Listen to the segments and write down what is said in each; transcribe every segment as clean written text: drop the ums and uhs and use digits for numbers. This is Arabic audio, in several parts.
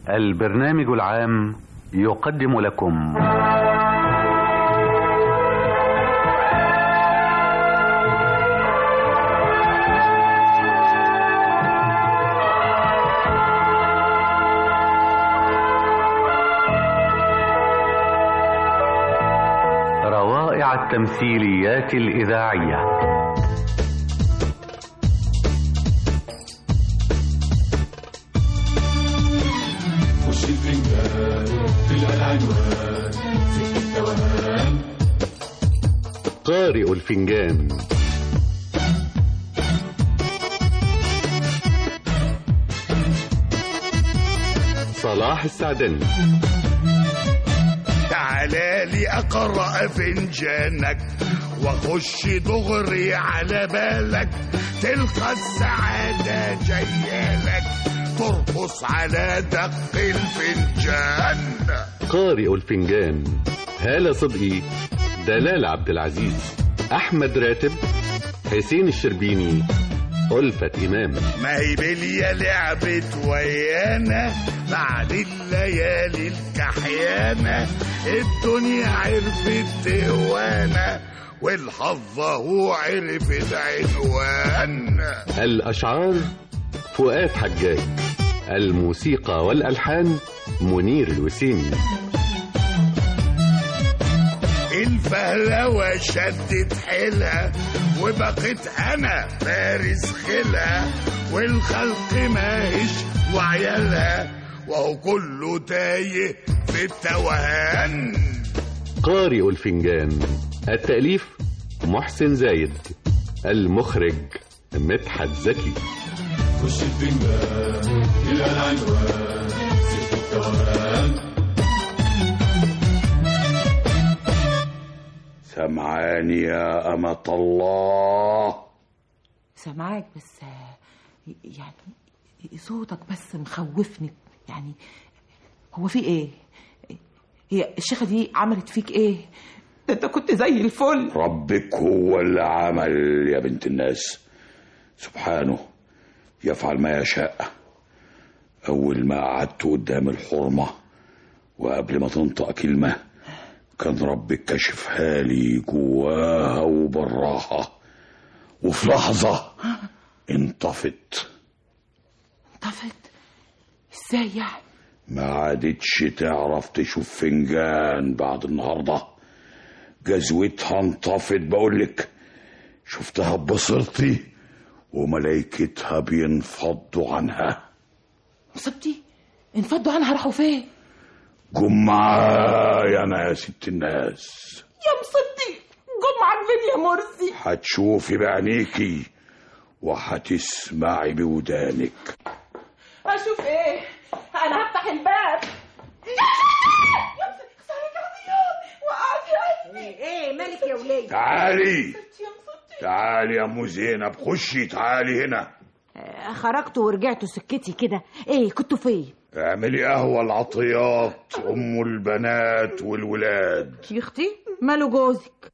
البرنامج العام يقدم لكم روائع التمثيليات الإذاعية. قارئ الفنجان. صلاح السعدني. تعالى لي أقرأ فنجانك وأخش دغري على بالك، تلقى السعادة جايالك ترقص على دق الفنجان. قارئ الفنجان: هالة صدقي، دلال عبد العزيز، أحمد راتب، حسين الشربيني، ألفة إمام. ما هي بليا لعبت ويانا بعد الليالي الكحيانة، الدنيا عرفت تهوانا والحظ هو عرف العنوان. الأشعار: فؤاد حجاج، الموسيقى والألحان: منير الوسيمي. الفهلوة شدت حيلها وبقيت أنا فارس خيلها، والخلق ماهش وعيالها وهو كله تايه في التوهان. قارئ الفنجان. التأليف: محسن زايد، المخرج: مدحت زكي. خش الفنجان إلى العنوان سيف التوهان. سمعاني يا أمة الله؟ سمعك بس يعني صوتك بس مخوفني. يعني هو في ايه؟ هي الشيخة دي عملت فيك ايه؟ ده انت كنت زي الفل. ربك هو اللي عمل يا بنت الناس، سبحانه يفعل ما يشاء. أول ما قعدت قدام الحرمة وقبل ما تنطق كلمة كان ربك كشفها لي جواها وبراها، وفي لحظة انطفت. ازاي يعني؟ ما عادتش تعرف تشوف فنجان بعد النهاردة. جزوتها انطفت بقولك، شفتها ببصرتي وملايكتها بينفضوا عنها. مصيبتي، انفضوا عنها راحوا فين؟ جم معايا انا يا ست الناس. يا مصيبتي، جم معاك فين يا مرسي؟ هتشوفي بعينيكي وهتسمعي بودانك. اشوف ايه؟ انا هفتح الباب. ايه مالك يا وليه؟ تعالي يا ام زينب، خشي تعالي هنا. خرجتوا ورجعتوا سكتي كده، ايه كنتوا فين؟ اعملي قهوة العطيات ام البنات والولاد. يا اختي ماله جوزك؟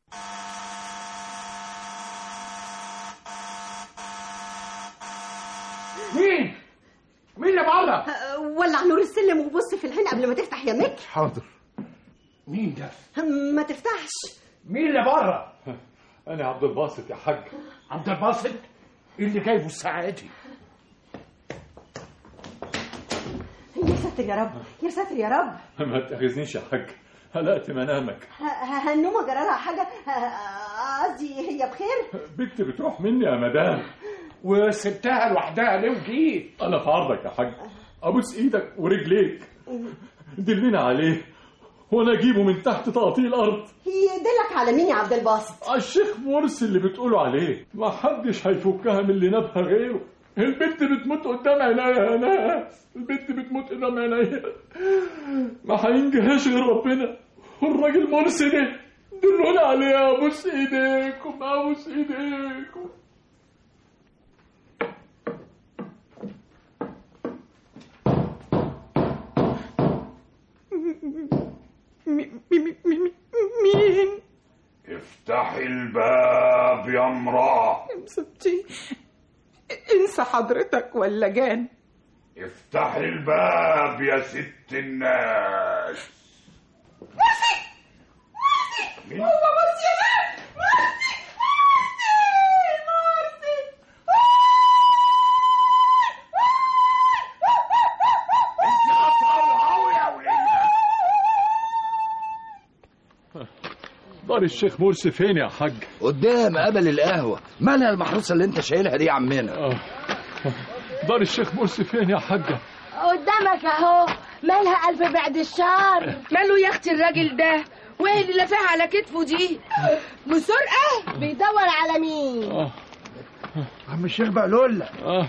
مين اللي بره؟ ولع نور السلم وبص في العين قبل ما تفتح يا مك. حاضر. مين ده؟ ما تفتحش. مين اللي بره؟ انا عبد الباسط يا حاج. عبد الباسط؟ ايه اللي جايبه الساعه دي؟ يا ساتر يا رب، يا ساتر يا رب. ما تاخذنيش يا حاج، هلقت منامك. هالنومه جرالها حاجه؟ قصدي هي بخير؟ بنتي بتروح مني يا مدام. وسبتها لوحدها ليه وجيت؟ انا في عرضك يا حاج، ابوس ايدك ورجليك، دلنا عليه وانا اجيبه من تحت تقطيع الارض. يدلك على مين يا عبد الباسط؟ على الشيخ مرسي اللي بتقولوا عليه. ما حدش هيفكها من اللي نابها غيره. البنت بتموت قدام عينيا يا ناس، البنت بتموت قدام عينيا، ما هينجهاش غير ربنا. والراجل مرسي ده دلونا عليه. ابوس ايديكم، ابوس ايديكم. مين؟ افتحي الباب يا امرأة. ستي انسى حضرتك ولا جان. افتح لي الباب يا ست الناس. مرسي هو مرسي يا باب. مرسي انت هتطلعوا يا وليه. دار الشيخ مرسي فين يا حاج؟ قدام قبل القهوة. مالها المحروسة اللي انت شايلها دي يا عمنا؟ دار الشيخ مرسي فين يا حاجة؟ قدامك اهو. مالها ألف بعد الشهر؟ ماله يا اختي الراجل ده؟ وايه اللي لافعها على كتفه دي؟ مسرقة؟ بيدور على مين؟ عم الشيخ بقلولة.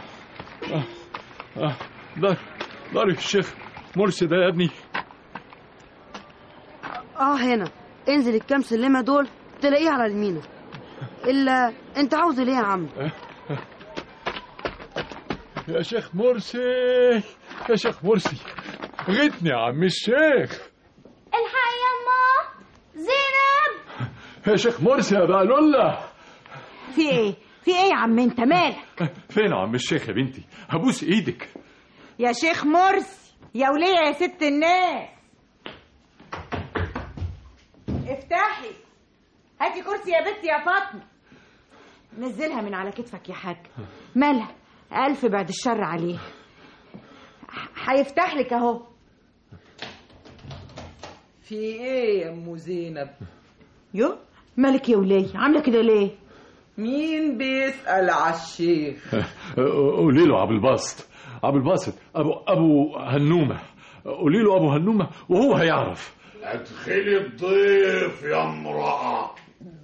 دار الشيخ مرسي ده يا ابني. هنا انزل الكام سلمة دول تلاقيه على اليمين. الا انت عاوز ليه يا عم؟ يا شيخ مرسي، يا شيخ مرسي، غتني يا عم الشيخ. الحق يما زينب. يا شيخ مرسي يا بقلولة. في ايه يا عم انت مالك؟ فين يا عم الشيخ يا بنتي؟ هبوس ايدك. يا شيخ مرسي يا وليه يا ست الناس، افتحي هاتي كرسي يا بنتي يا فاطمه. نزلها من على كتفك يا حاج. مالها؟ ألف بعد الشر عليه. هيفتح لك اهو. في ايه يا ام زينب؟ يو مالك يا وليه عامله كده ليه؟ مين بيسأل على الشيخ؟ قولي له ابو الباسط ابو هنومه. قولي له ابو هنومه وهو هيعرف. ادخلي الضيف يا امرأة.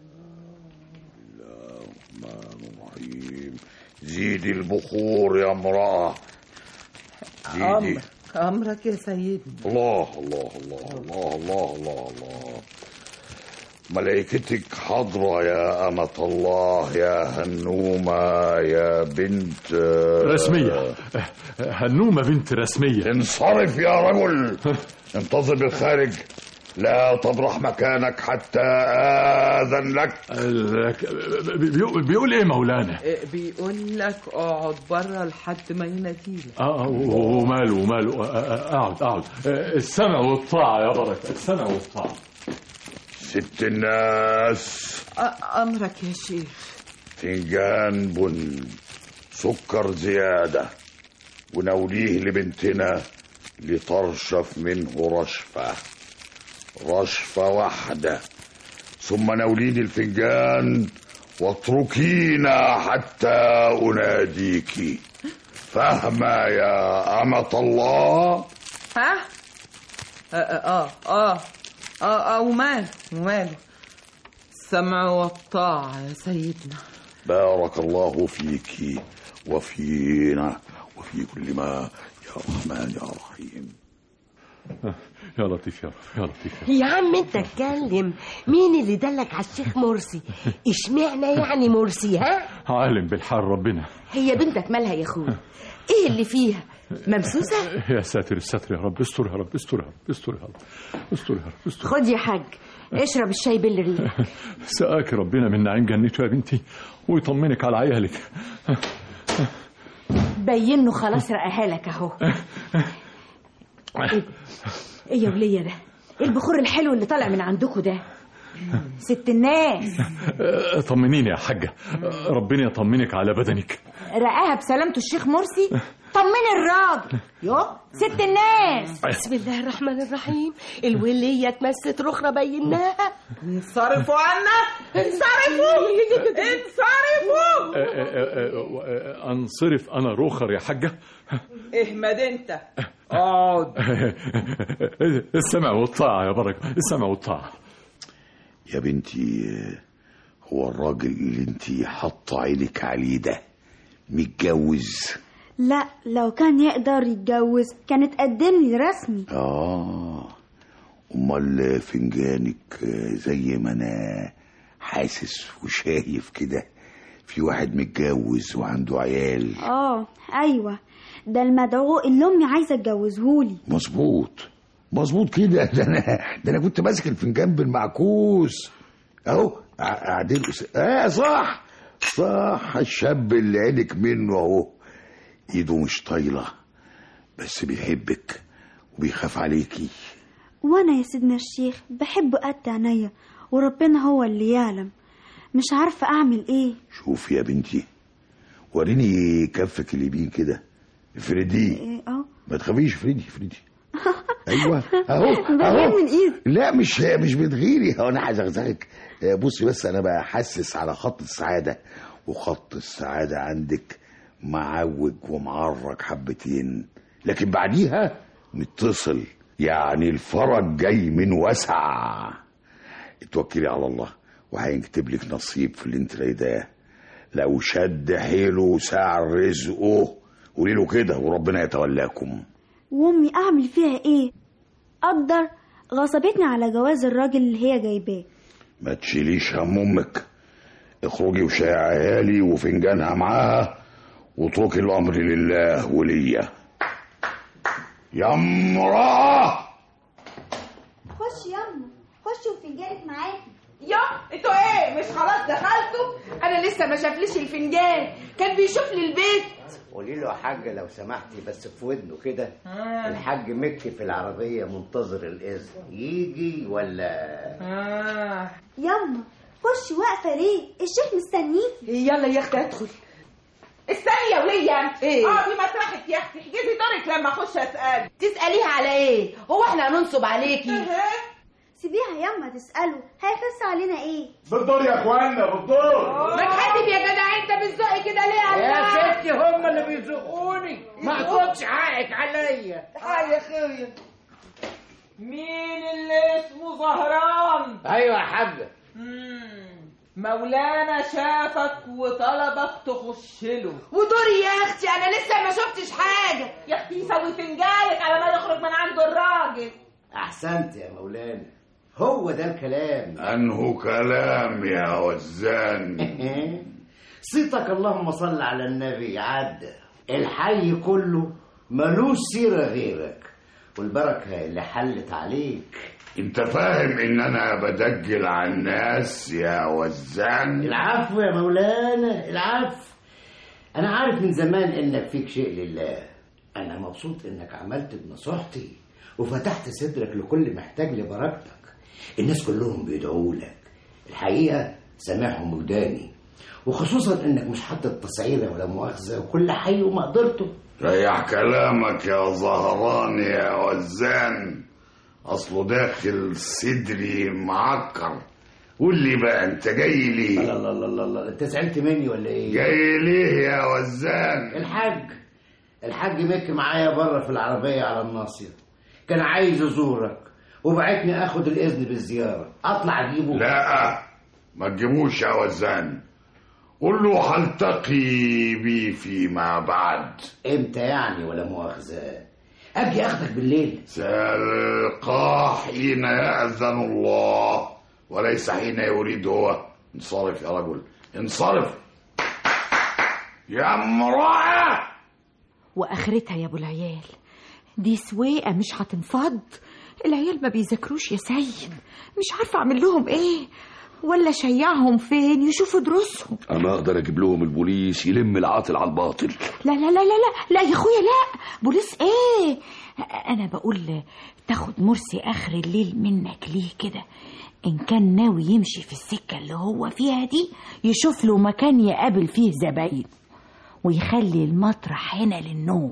الرحمن الرحيم. زيدي البخور يا امرأة. زيدي. أمرك يا سيدي. الله الله الله الله الله الله الله. ملائكتك حاضرة يا أمة الله يا هنومة يا بنت رسمية. هنومة بنت رسمية. انصرف يا رجل. انتظر بالخارج، لا تبرح مكانك حتى آذن لك. بيقول ايه مولانا؟ بيقول لك اقعد بره لحد ما يناديلك. وماله اقعد. السمع والطاعة يا بركة، السمع والطاعة. ست الناس. أمرك يا شيخ. فنجان بن، سكر زيادة، ونوليه لبنتنا لترشف منه رشفة واحدة، ثم نوليني الفنجان واتركينا حتى أناديك. فاهمة يا أمة الله؟ وماله السمع والطاعة يا سيدنا. بارك الله فيك وفينا وفي كل ما يا رحمن يا رحيم. يا لطيف يا رب، يا لطيف يا عم انت اتكلم. مين اللي دلك على الشيخ مرسي؟ اشمعنى يعني مرسي؟ عالم بالحال ربنا. هي بنتك مالها يا اخويا؟ ايه اللي فيها؟ ممسوسة؟ يا ساتر الستر يا رب. استر يا رب، استر يا رب، استر يا رب، استر يا رب، استر. خد يا حاج اشرب الشاي بالريق. سقاك ربنا من نعيم جنته يا بنتي ويطمنك على عيالك. بينه خلاص رقاها لك اهو. ايه يا وليه ده؟ ايه البخور الحلو اللي طالع من عندكم ده؟ ست الناس. طمنيني يا حاجة، ربنا يطمنك على بدنك. رقاها بسلامته الشيخ مرسي. طمني الراجل. يو ست الناس. بسم الله الرحمن الرحيم. الولية اتمست رخرة بيناها. انصرفوا عنا، انصرفوا. انصرف انا روخر يا حاجة؟ اهمد انت، اقعد. السمع والطاعة يا بركة، السمع والطاعة. يا بنتي، هو الراجل اللي انتي حاطه عينك عليه ده متجوز؟ لا، لو كان يقدر يتجوز كان اتقدم لي رسمي. امال فنجانك زي ما انا حاسس وشايف كده في واحد متجوز وعنده عيال. ايوه، ده المدعو اللي امي عايزه اتجوزهولي. مظبوط كده. ده انا كنت ماسك الفنجان بالمعكوس اهو قاعدين. صح الشاب اللي عينك منه اهو، ايده مش طايله بس بيحبك وبيخاف عليكي. وانا يا سيدنا الشيخ بحبه قد عينيا، وربنا هو اللي يعلم. مش عارفه اعمل ايه. شوف يا بنتي، وريني كفك اليمين كده، افرديه. ما تخافيش، افردي. ايوه اهو بغير من ايدي. لا مش بتغيري، هو انا هزغزغك. بصي بس، انا بحسس على خط السعاده، وخط السعاده عندك معوج ومعرج حبتين، لكن بعديها نتصل، يعني الفرج جاي من وسع. اتوكلي على الله وهيكتب لك نصيب في اللي انت رايداه. لو شد حيله ساع رزقه قولي له كده وربنا يتولاكم. وامي اعمل فيها ايه؟ اقدر غصبتني على جواز الراجل اللي هي جايباه. ما تشيليش هم امك، اخرجي وشاعها لي وفنجانها معاها، واتركي الامر لله وليا. يا امرأة خش ياما، خش وفنجانك معاكي. يا انتوا ايه، مش خلاص دخلتوا؟ انا لسه ما شافليش الفنجان، كان بيشوف لي البيت. قولي له يا حاجه لو سمحتي بس في ودنه كده. الحاج مكي في العربيه منتظر الاذن، يجي ولا؟ ياما خش، واقفه ليه؟ الشيخ مستنيكي. يلا يا اختي ادخل. استني يا وليه. ايه؟ اقعدي مطرحك يا اختي، احجزي دورك لما اخش اسال. تساليها على ايه؟ هو احنا هننصب عليكي؟ سيبيها ياما تساله، هيخس علينا ايه؟ بالدور يا اخوانا، بالدور. ما تحدد يا جدع، انت بتزقي كده ليه يا ستي؟ هم اللي بيزقوني، ما تاخدش حقك عليا. تعالي يا اخويا. مين اللي اسمه زهران؟ ايوه يا حاجه. مولانا شافك وطلبك تخش له. ودوري يا اختي، انا لسه ما شفتش حاجه. يا اختي سوي فنجانك على ما يخرج من عنده الراجل. احسنت يا مولانا، هو ده الكلام. انه كلام يا وزان. صيتك اللهم صل على النبي عدى. الحي كله ملوش سيره غيرك، والبركه اللي حلت عليك. انت فاهم ان انا بدجل على الناس يا وزان؟ العفو يا مولانا، العفو. انا عارف من زمان انك فيك شيء لله. انا مبسوط انك عملت بنصيحتي وفتحت صدرك لكل محتاج لبركتك. الناس كلهم بيدعوا لك، الحقيقه سامعهم وداني، وخصوصا انك مش حاطط تصعيره ولا مؤاخذه، وكل حي ومقدرته. ريح كلامك يا زهران يا وزان، اصله داخل صدري معكر. قول لي بقى، انت جاي ليه؟ لا لا لا لا، انت زعلت مني ولا ايه؟ جاي ليه يا وزان؟ الحاج مكي معايا بره في العربيه على الناصيه، كان عايز يزورك وبعتني اخد الاذن بالزياره. اطلع اجيبه؟ لا ما تجيبوش يا وزان، قول له هلتقي بيه فيما بعد. امتى يعني ولا مؤاخذه؟ اجي اخدك بالليل؟ سألقاه حين يأذن الله وليس حين يريد هو. انصرف يا رجل، انصرف يا امرأة. واخرتها يا ابو العيال، دي سويقه مش هتنفض. العيال ما بيذاكروش يا سيد، مش عارفه اعمل لهم ايه، ولا شيعهم فين يشوفوا دروسهم. انا اقدر اجيب لهم البوليس يلم العاطل على الباطل. لا لا لا لا لا لا يا اخويا، لا بوليس ايه؟ انا بقول تاخد مرسي اخر الليل منك ليه كده، ان كان ناوي يمشي في السكه اللي هو فيها دي يشوف له مكان يقابل فيه زباين، ويخلي المطرح هنا للنوم.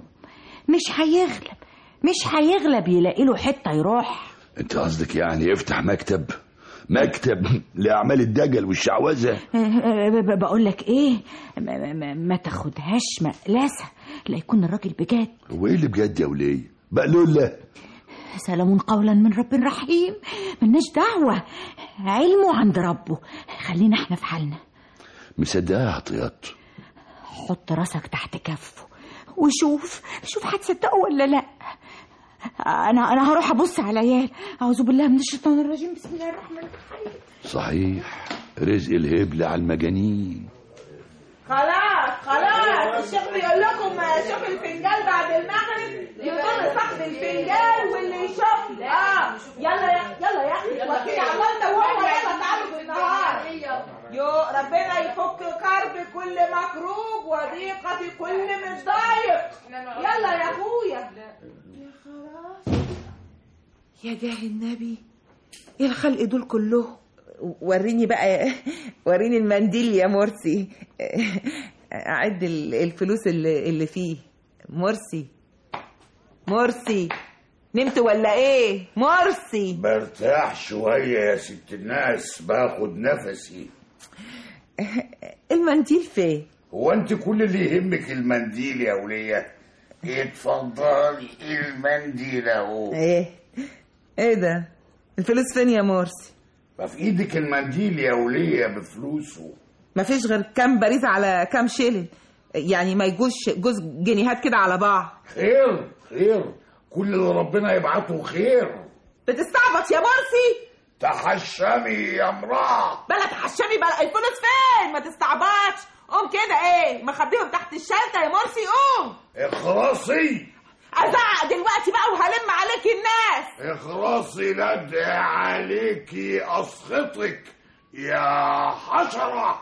مش هيغلب يلاقي له حته يروح. انت قصدك يعني يفتح مكتب لاعمال الدجل والشعوذه؟ بقول لك ايه، ما تاخدهاش مقلسه، لا يكون الراجل بجد. هو ايه اللي بجد يا وليه؟ بقلوله سلام قولا من رب رحيم، ملناش دعوه، علمه عند ربه، خلينا احنا في حالنا. مصدقها يا عطيات؟ حط راسك تحت كفه وشوف هتصدقه ولا لا. انا هروح ابص على العيال. اعوذ بالله من الشيطان الرجيم، بسم الله الرحمن الرحيم. صحيح، رزق الهبل على المجانين. خلاص الشيخ بيقول لكم شوف الفنجان بعد المغرب يكون صاحب الفنجان واللي يشوف. يلا يا اخي وكيل على الله وهو. يلا تعالوا بالنهار. يو ربنا يفك كرب كل مكروب وضيقة كل متضايق. يلا يا اخويا. يا خلاص يا جاه النبي، ايه الخلق دول كلهم؟ وريني بقى، وريني المنديل يا مرسي. اعد الفلوس اللي فيه. مرسي نمت ولا ايه؟ مرسي برتاح شوية يا ست الناس، باخد نفسي. المنديل فين؟ هو انت كل اللي يهمك المنديل يا ولية؟ اتفضلي المنديل اهو. ايه ده؟ الفلوس فين يا مرسي؟ ما في ايدك المنديل يا ولية بفلوسه. ما فيش غير كام باريزة على كام شيلن، يعني ما يجوش جوز جنيهات كده على بعض. خير كل اللي ربنا يبعته خير. بتستعبط يا مرسي؟ تحشمي يا امرأة. بلا تحشمي بلا. الفلوس فين؟ ما تستعبطش. قوم كده، ايه مخبيهم تحت الشنطة يا مرسي؟ قوم اخرسي. ازعق دلوقتي بقى وهلم عليك الناس. اخرسي لدى عليكي اسخطك يا حشرة.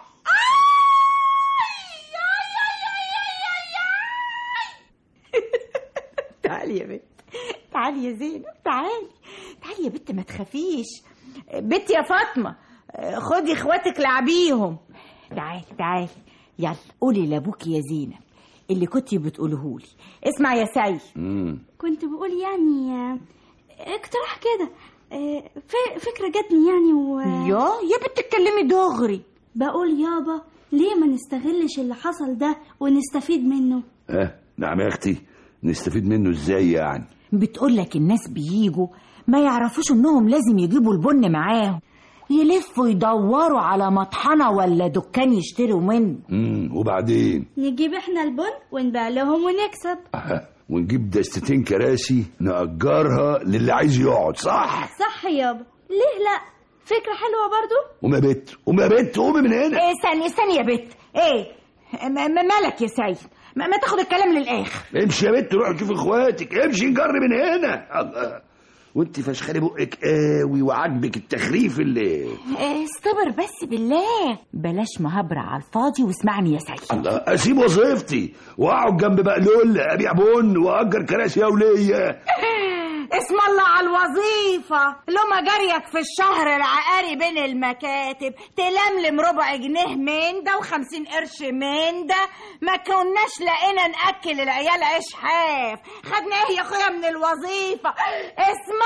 تعالي يا بنت، تعالي يا زينب، تعالي يا بنت، ما تخافيش. بنت يا فاطمة، خدي اخواتك لعبيهم. تعالي يلا قولي لابوك يا زينب اللي كنتي بتقولهولي. اسمع يا سيد. كنت بقول يعني اقتراح كده، فكرة جاتني يعني يا بنت اتكلمي دغري. بقول يابا ليه ما نستغلش اللي حصل ده ونستفيد منه؟ نعم يا اختي، نستفيد منه ازاي يعني؟ بتقولك الناس بييجوا ما يعرفوش انهم لازم يجيبوا البن معاهم، يلفوا يدوروا على مطحنة ولا دكان يشتروا منه. وبعدين نجيب احنا البن ونبيع لهم ونكسب. ونجيب دستتين كراسي نأجرها للي عايز يقعد. صح يابا، ليه لا؟ فكرة حلوة برضو. وما بت قومي من هنا. استني يا بت. ايه مالك يا سيد؟ ما تاخد الكلام للاخر. امشي يا بت، روح شوف اخواتك، امشي نجر من هنا. الله، وانت فشخاني بقك قوي وعاجبك التخريف اللي. استبر بس بالله، بلاش مهبرة على الفاضي واسمعني يا سيد. الله، اسيب وظيفتي واقعد جنب بقلول ابيع بن واجر كراسي يا وليه. اسم الله على الوظيفة. لما جريك في الشهر العقاري بين المكاتب تلملم ربع جنيه من ده و50 قرش من ده، ما كناش لقينا نأكل العيال عيش حاف. خدنا ايه يا اخويا من الوظيفة؟ اسم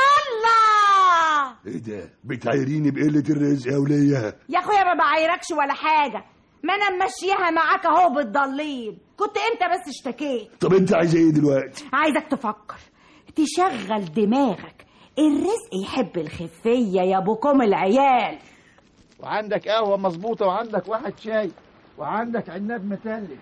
الله. ايه ده؟ بتعيريني بقلة الرزق يا وليه؟ يا اخويا ما بعايركش ولا حاجة، ما انا ممشيها معاك اهو بالضليل. كنت انت بس اشتكيت. طب انت عايزه ايه دلوقتي؟ عايزك تفكر، تشغل دماغك. الرزق يحب الخفية يا ابوكم العيال. وعندك قهوة مظبوطة، وعندك واحد شاي، وعندك عناب متلج.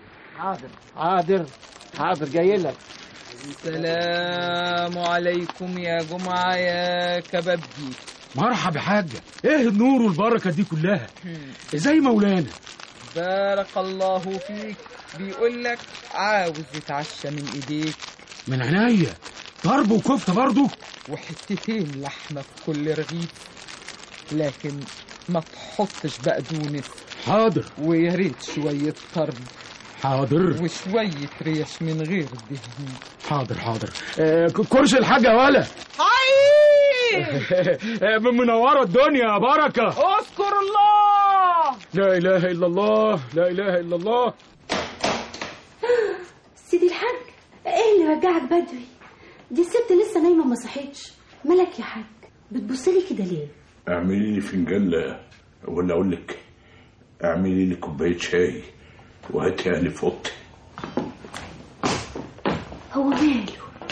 حاضر جاي لك. السلام عليكم يا جمعة يا كبابجي. مرحبا يا حاجة، ايه النور والبركة دي كلها؟ ازاي مولانا؟ بارك الله فيك. بيقول لك عاوز يتعشى من ايديك. من عينيا، ضرب وكفتة برضو، وحتتين لحمة في كل رغيف، لكن ما تحطش بقدونس. حاضر. ويا ريت شوية طرب. حاضر. وشوية ريش من غير دهن. حاضر. كرسي الحاجة ولا منورة الدنيا يا بركة. اذكر الله. لا إله إلا الله. سيدي الحاج، ايه اللي رجعك بدري؟ دي الست لسه نايمة ما صحيتش. مالك يا حاج؟ بتبصلي كده ليه؟ اعملي لي فنجان، ولا اقول لك اعملي لي كوبايه شاي وهاتيها لي في اوضتي. هو ماله؟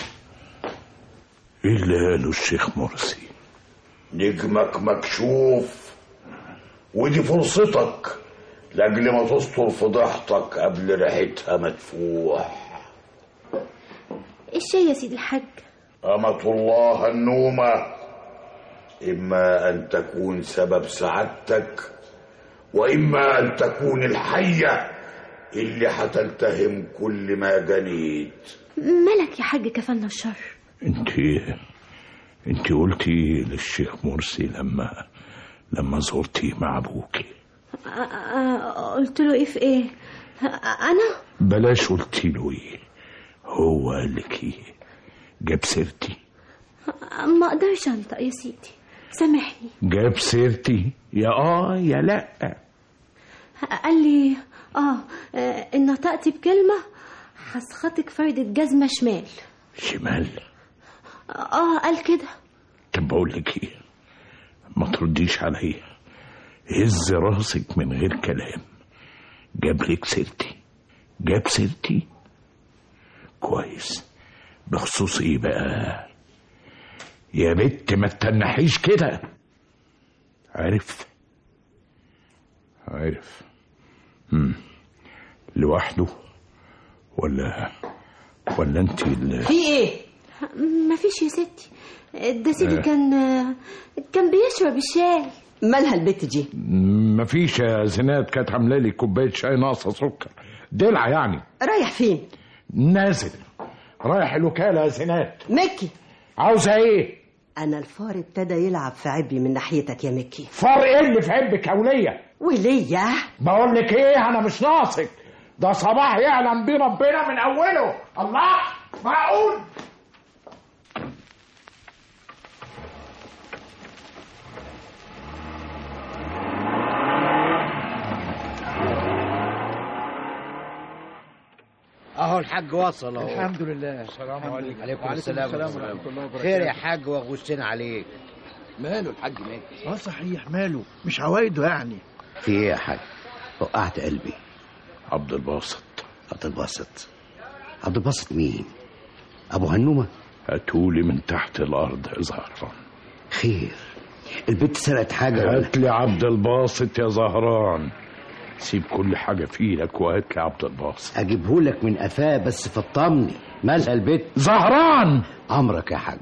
ايه اللي قاله الشيخ مرسي؟ نجمك مكشوف، ودي فرصتك لاجل ما تستر فضيحتك قبل ريحتها مدفوح. ايه الشاي يا سيدي الحاج؟ أمة الله النومة، إما أن تكون سبب سعادتك، وإما أن تكون الحية اللي هتلتهم كل ما جنيت. مالك يا حاج كفلنا الشر؟ انت قلتي للشيخ مرسي لما زرتي مع ابوكي قلت له ايه في ايه؟ انا بلاش قلت له ايه، هو قال لك ايه؟ جاب سيرتي؟ ما اقدرش انطق يا سيدي، سامحني. جاب سيرتي يا يا لا؟ قال لي ان نطقتي بكلمه هسخطك فردة جزمه شمال. شمال؟ قال كده. طب بقول لك ايه، ما ترديش عليا، هز راسك من غير كلام. جاب لك سيرتي؟ جاب سيرتي كويس. بخصوص ايه بقى يا بت؟ ما تتنحيش كده. عارف لوحده ولا انت في ايه؟ مفيش يا ستي، ده سيدي كان بيشرب الشاي. مالها البت دي؟ مفيش يا زينات، كانت عامله لي كوبايه شاي ناقصه سكر، دلع يعني. رايح فين؟ نازل، رايح الوكاله يا زينات. مكي عاوزه ايه؟ انا الفار ابتدى يلعب في عبي من ناحيتك يا مكي. فار ايه اللي في عبك يا وليه؟ وليه؟ بقول لك ايه، انا مش ناقصك، ده صباح يعلم بيه ربنا من اوله. الله، معقول؟ اهو الحاج وصل اهو. الحمد لله. السلام عليكم. عليكم السلام ورحمة الله وبركاته. خير يا حاج، وغشتنا عليك. ماله الحاج ماله؟ صحيح ماله، مش عوايده يعني. في ايه يا حاج؟ وقعت قلبي. عبد الباسط. عبد الباسط مين؟ ابو هنومه؟ هاتولي من تحت الارض يا زهران. خير، البنت سرقت حاجه؟ هات لي عبد الباسط يا زهران، سيب كل حاجه في ايدك وهات لي عبد الباسط. اجيبهولك من قفاه، بس فطمني، مالها البنت؟ زهران. امرك يا حاج.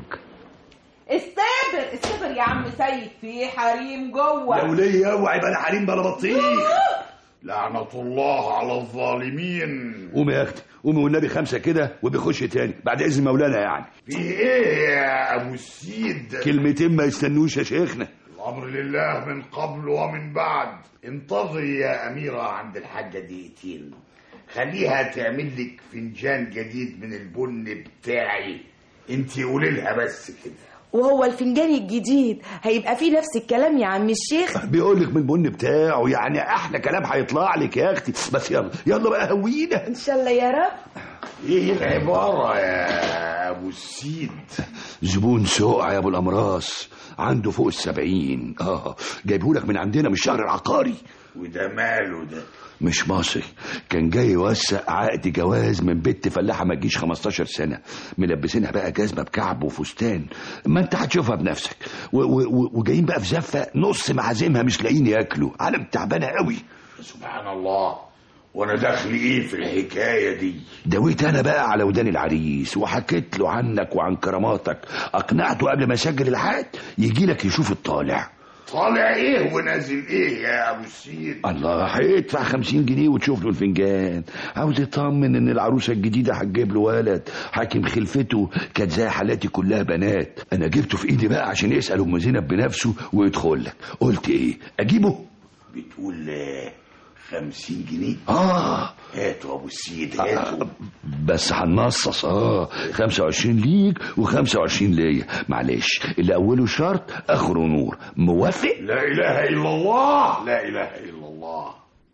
استبر يا عم سيد، في حريم جوه. يا وليه اوعي بلا حريم بلا بطيخ. لعنة الله على الظالمين. قومي يا اختي، قومي والنبي 5 كده وبيخش تاني بعد اذن مولانا يعني. في ايه يا ابو السيد؟ كلمتين ما يستنوش يا شيخنا. الامر لله من قبل ومن بعد. انتظري يا اميرة عند الحاجة دقيقتين، خليها تعمل لك فنجان جديد من البن بتاعي، انتي قولي لها بس كده. وهو الفنجان الجديد هيبقى فيه نفس الكلام يا عم الشيخ؟ بيقول لك من البن بتاعه، يعني احلى كلام هيطلع لك يا اختي. بس يلا بقى هوينا ان شاء الله يا رب. ايه العبارة يا ابو السيد؟ زبون سوقع يا ابو الامراس، عنده فوق 70. جايبهولك من عندنا من الشهر العقاري. وده ماله ده؟ مش مصري، كان جاي يوثق عقد جواز من بنت فلاحه ما تجيش 15 سنه، ملبسينها بقى جزمه بكعب وفستان، ما انت هتشوفها بنفسك، وجايين بقى في زفه نص معازمها مش لاقيين ياكلوا، عالم تعبانه قوي. سبحان الله، وانا دخل ايه في الحكايه دي؟ دويت انا بقى على ودان العريس وحكيت له عنك وعن كراماتك، اقنعته قبل ما يسجل العقد يجي لك يشوف الطالع. طالع ايه ونازل ايه يا ابو السيد؟ الله، هيدفع 50 جنيه وتشوف له الفنجان. عاوز يطمن ان العروسه الجديده هتجيب له ولد، حاكم خلفته كانت زي حالاتي كلها بنات. انا جبته في ايدي بقى عشان يسال ام زينب بنفسه ويدخل لك. قلت ايه، اجيبه؟ بتقول 50 جنيه؟ هاتوا ابو السيد هاتوا. بس هنصص 25 ليك و25 ليا، معلش اللي اوله شرط اخره نور. موافق؟ لا اله الا الله، لا اله الا الله.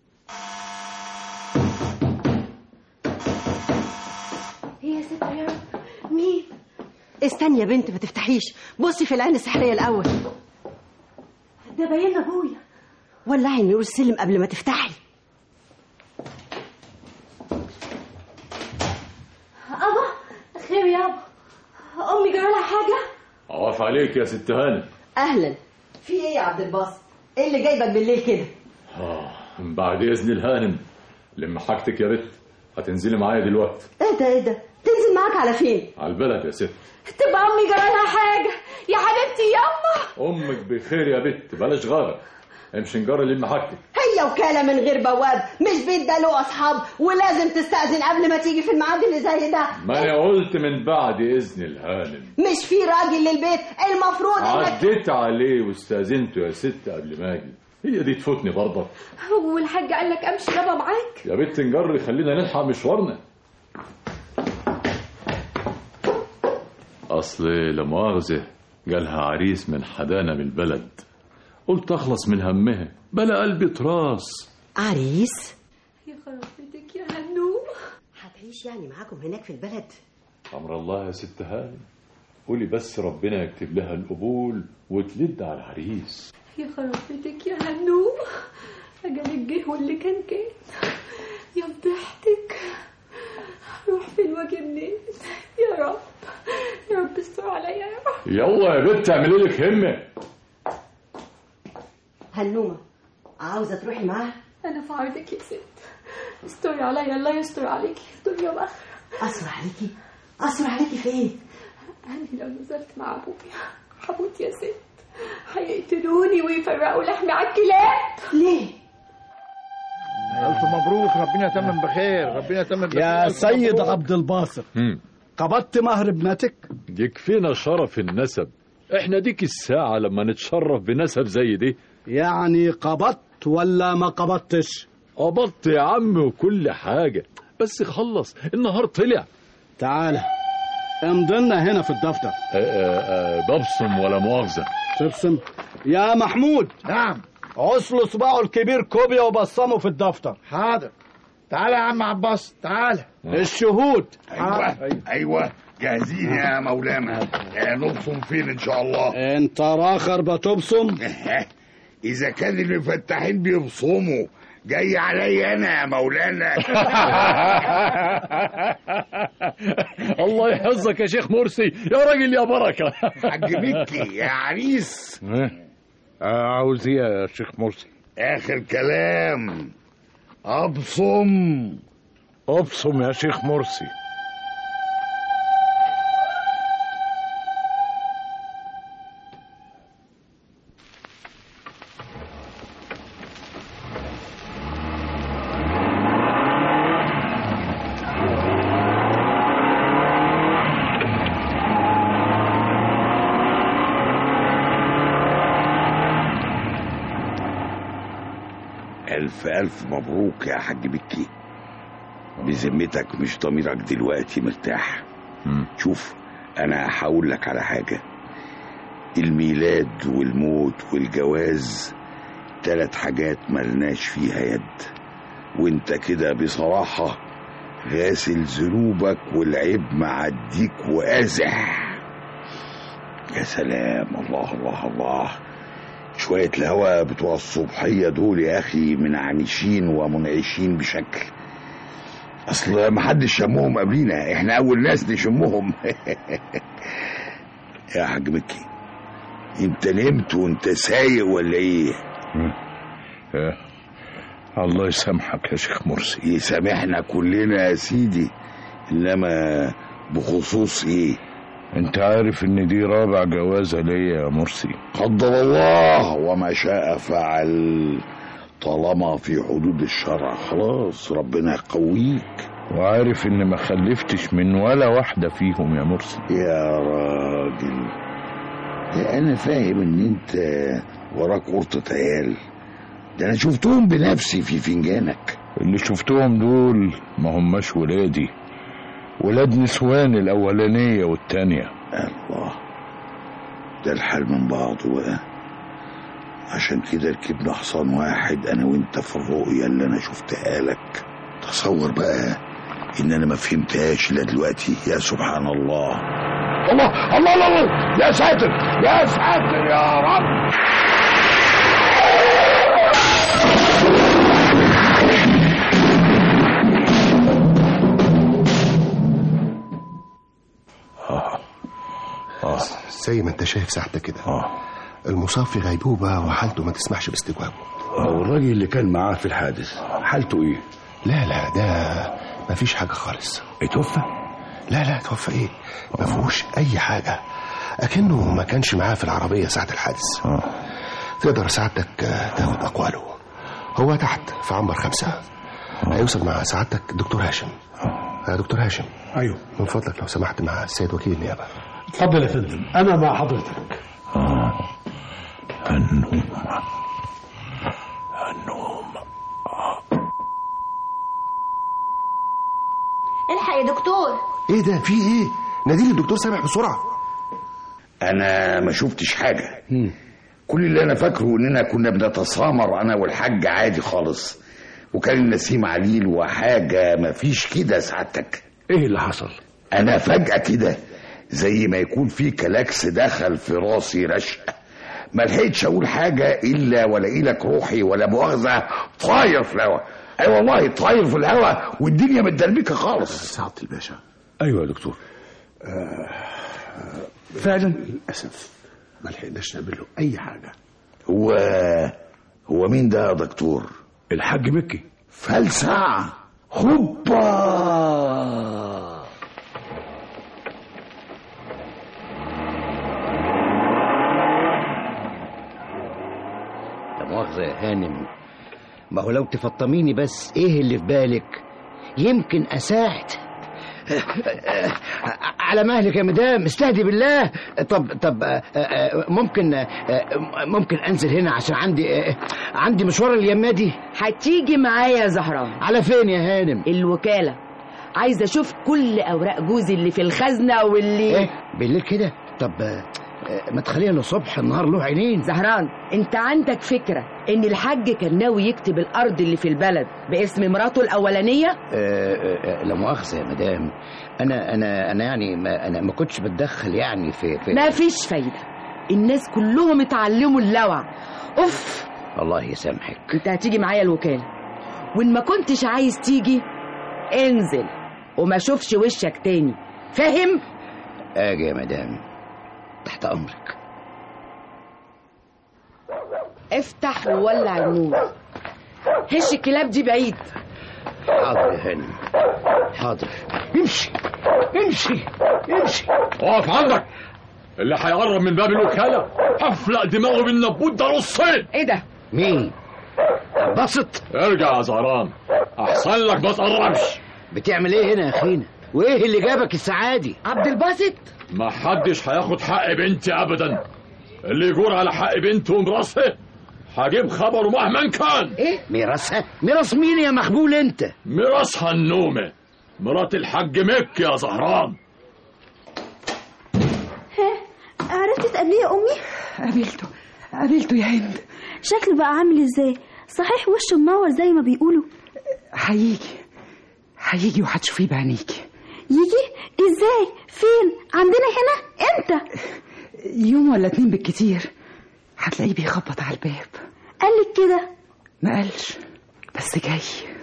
يا ستر يا رب، مين؟ استني يا بنت ما تفتحيش، بصي في العين السحريه الاول. ده باين ابويا. ولعي النور السلم قبل ما تفتحي. أبا خير يابا، أمي جرالها حاجة؟ عواف عليك يا ست هانم. أهلا. في إيه يا عبد الباسط؟ إيه اللي جايبك بالليل كده؟ من بعد إذن الهانم لما حاجتك يا بت هتنزلي معايا دلوقتي. إيه ده؟ تنزل معاك على فين؟ على البلد يا ست. تبقى أمي جرالها حاجة يا حبيبتي ياما. أمك بخير يا بت، بلاش غارة، امشي نجري لما حاجتك. هي وكالة من غير بواب، مش بيت ده له أصحاب ولازم تستأذن قبل ما تيجي في الميعاد اللي زي ده. ما أنا قلت من بعد إذن الهانم. مش في راجل للبيت المفروض عديت عليه واستأذنته يا ست قبل ما أجي. هي دي تفوتني برضه. والحاج قال لك امشي يابا معاك؟ يا بنت نجري، خلينا نلحق مشوارنا. اصل لا مؤاخذه جالها عريس من حدانا من البلد، قلت اخلص من همها بلا قلبي تراس. عريس؟ يا خرفتك يا هنو. هتعيش يعني معاكم هناك في البلد؟ امر الله يا ست هاني، قولي بس ربنا يكتب لها القبول وتلد على العريس. يا خرفتك يا هنو، اجل جه واللي كان يا فضحتك. روح فين واجي منين يا رب، يا رب استر عليا يا رب. يلا يا بنت اعملي لك همه. هنومه عاوزه تروحي معاها؟ انا في عرضك يا ست، استري عليا، الله يستر عليكي في الدنيا والاخره. اسرع عليكي؟ اسرع عليكي في ايه؟ انا لو نزلت مع ابويا هموت يا ست، هيقتلوني ويفرقوا لحمي على الكلاب. ليه؟ ألف مبروك، ربنا يتمم بخير، ربنا يتمم بخير. يا سيد عبد الباسط، قبضت مهر ابنتك؟ يكفينا شرف النسب، احنا ديك الساعة لما نتشرف بنسب زي دي. يعني قبضت ولا ما قبضتش؟ قبضت يا عم وكل حاجة، بس خلص النهار طلع. تعالى امضلنا هنا في الدفتر. ببصم ولا مؤاخذة. تبصم يا محمود؟ نعم. عصل صباعه الكبير كوبيا وبصمه في الدفتر. حاضر. تعالى يا عم عباس، تعالى. الشهود. ايوه جاهزين يا مولانا. نبصم فين ان شاء الله؟ انت راخر بتبصم؟ اذا كان المفتحين بيبصموا جاي عليا انا يا مولانا. الله يحفظك يا شيخ مرسي، يا راجل يا بركه. حاج مكي يا عريس. عاوز ايه يا شيخ مرسي؟ اخر كلام. ابصم. ابصم يا شيخ مرسي. ألف مبروك يا حاج بكي. بذمتك مش ضميرك دلوقتي مرتاح؟ شوف أنا هقول لك على حاجة، الميلاد والموت والجواز 3 حاجات ملناش فيها يد، وانت كده بصراحة غاسل ذنوبك والعيب معديك وأزح. يا سلام، الله الله الله. شوية الهوا بتوع الصبحية دول يا أخي منعنشين ومنعشين بشكل، أصل محدش شمهم قبلينا، إحنا أول ناس نشمهم. يا حاج مكي، أنت نمت وأنت سايق ولا إيه؟ الله يسامحك يا شيخ مرسي. يسامحنا كلنا يا سيدي، إنما بخصوص إيه؟ انت عارف ان دي رابع جوازة ليا يا مرسي. قدر الله وما شاء فعل، طالما في حدود الشرع خلاص ربنا يقويك. وعارف ان ما خلفتش من ولا واحدة فيهم يا مرسي. يا راجل، انا فاهم ان انت وراك قرطة عيال، ده انا شفتهم بنفسي في فنجانك. اللي شفتهم دول ما هماش ولادي، ولاد نسوان الاولانية والتانية. الله، ده الحال من بعضه بقى. عشان كده ركبنا حصان واحد انا وانت في الرؤية اللي انا شفتها لك. تصور بقى ان انا ما فهمتهاش لا دلوقتي. يا سبحان الله. الله الله الله, الله. يا ساتر يا ساتر يا رب. زي ما انت شايف ساعتك كده. المصاب في غيبوبة وحالته ما تسمحش باستجوابه. والراجل اللي كان معاه في الحادث حالته ايه؟ لا ده ما فيش حاجة خالص. اتوفى؟ لا توفى ايه، ما فيهوش اي حاجة، اكنه ما كانش معاه في العربية ساعة الحادث. تقدر ساعتك تاخد اقواله، هو تحت في عنبر 5. هيوصل مع سعادتك دكتور هاشم. يا دكتور هاشم. ايوه من فضلك لو سمحت مع السيد وكيل النيابة. اتفضل يا فندم، انا مع حضرتك. النوم. سامح يا دكتور. ايه ده؟ في ايه؟ ناديلي الدكتور سامح بسرعه. انا ما شفتش حاجه. كل اللي انا فاكره اننا كنا بنتسامر انا والحاج عادي خالص، وكان النسيم عليل وحاجه ما فيش كده. سعادتك ايه اللي حصل؟ انا فجاه كده زي ما يكون في كلاكس دخل في راسي رشقه، ما لحقتش اقول حاجه الا ولاقي لك روحي ولا مؤاخذه طاير في الهوا. اي والله طاير في الهوا والدنيا متدربكه خالص. سعاده الباشا. ايوه يا دكتور. فعلا للاسف ما لحقناش نعمل له اي حاجه. هو مين ده يا دكتور؟ الحاج مكي. فلسع. هوبا. لا مؤاخذة يا هانم، ما هو لو تفطميني بس ايه اللي في بالك يمكن اساعد. على مهلك يا مدام، استهدي بالله. طب ممكن انزل هنا عشان عندي مشوار اليمه دي. هتيجي معايا يا زهران. على فين يا هانم؟ الوكالة، عايزة اشوف كل اوراق جوزي اللي في الخزنة واللي ايه بالليل كده. طب ما تخليها للصبح، النهار له عينين. زهران، انت عندك فكرة ان الحاج كان ناوي يكتب الارض اللي في البلد باسم مراته الاولانية؟ لا مؤاخذة يا مدام، انا يعني انا ما كنتش بتدخل يعني في ما فيش فايدة، الناس كلهم اتعلموا اللوع. اوف، الله يسامحك. انت هتيجي معايا الوكالة، وان ما كنتش عايز تيجي انزل وما شوفش وشك تاني، فاهم؟ اجي يا مدام، تحت امرك. افتح وولع النور، هش الكلاب دي بعيد. حاضر يا هانم، حاضر. امشي امشي امشي. اقف عندك، اللي هيقرب من باب الوكالة هفلق دماغه بالنبوت ده نصين. ايه ده؟ مين؟ بسط. ارجع يا زهران، احسن لك ما تقربش. بتعمل ايه هنا يا اخينا؟ وايه اللي جابك السعادي؟ عبد الباسط، ما حدش هياخد حق بنتي ابدا. اللي يجور على حق بنته ومراسها هجيب خبره مهما كان. ايه ميراثها؟ ميراث مين يا مخبول انت؟ ميراثها النومه، مرات الحاج مكي يا زهران. عرفت تقابليه يا امي؟ قابلته يا هند. شكله بقى عامل ازاي؟ صحيح وشه منور زي ما بيقولوا؟ هيجي وهتشوفيه بعينيكي. يجي ازاي؟ فين؟ عندنا هنا؟ امتى؟ يوم ولا 2 بالكتير، هتلاقيه بيخبط على الباب. قالك كده؟ ما قالش، بس جاي.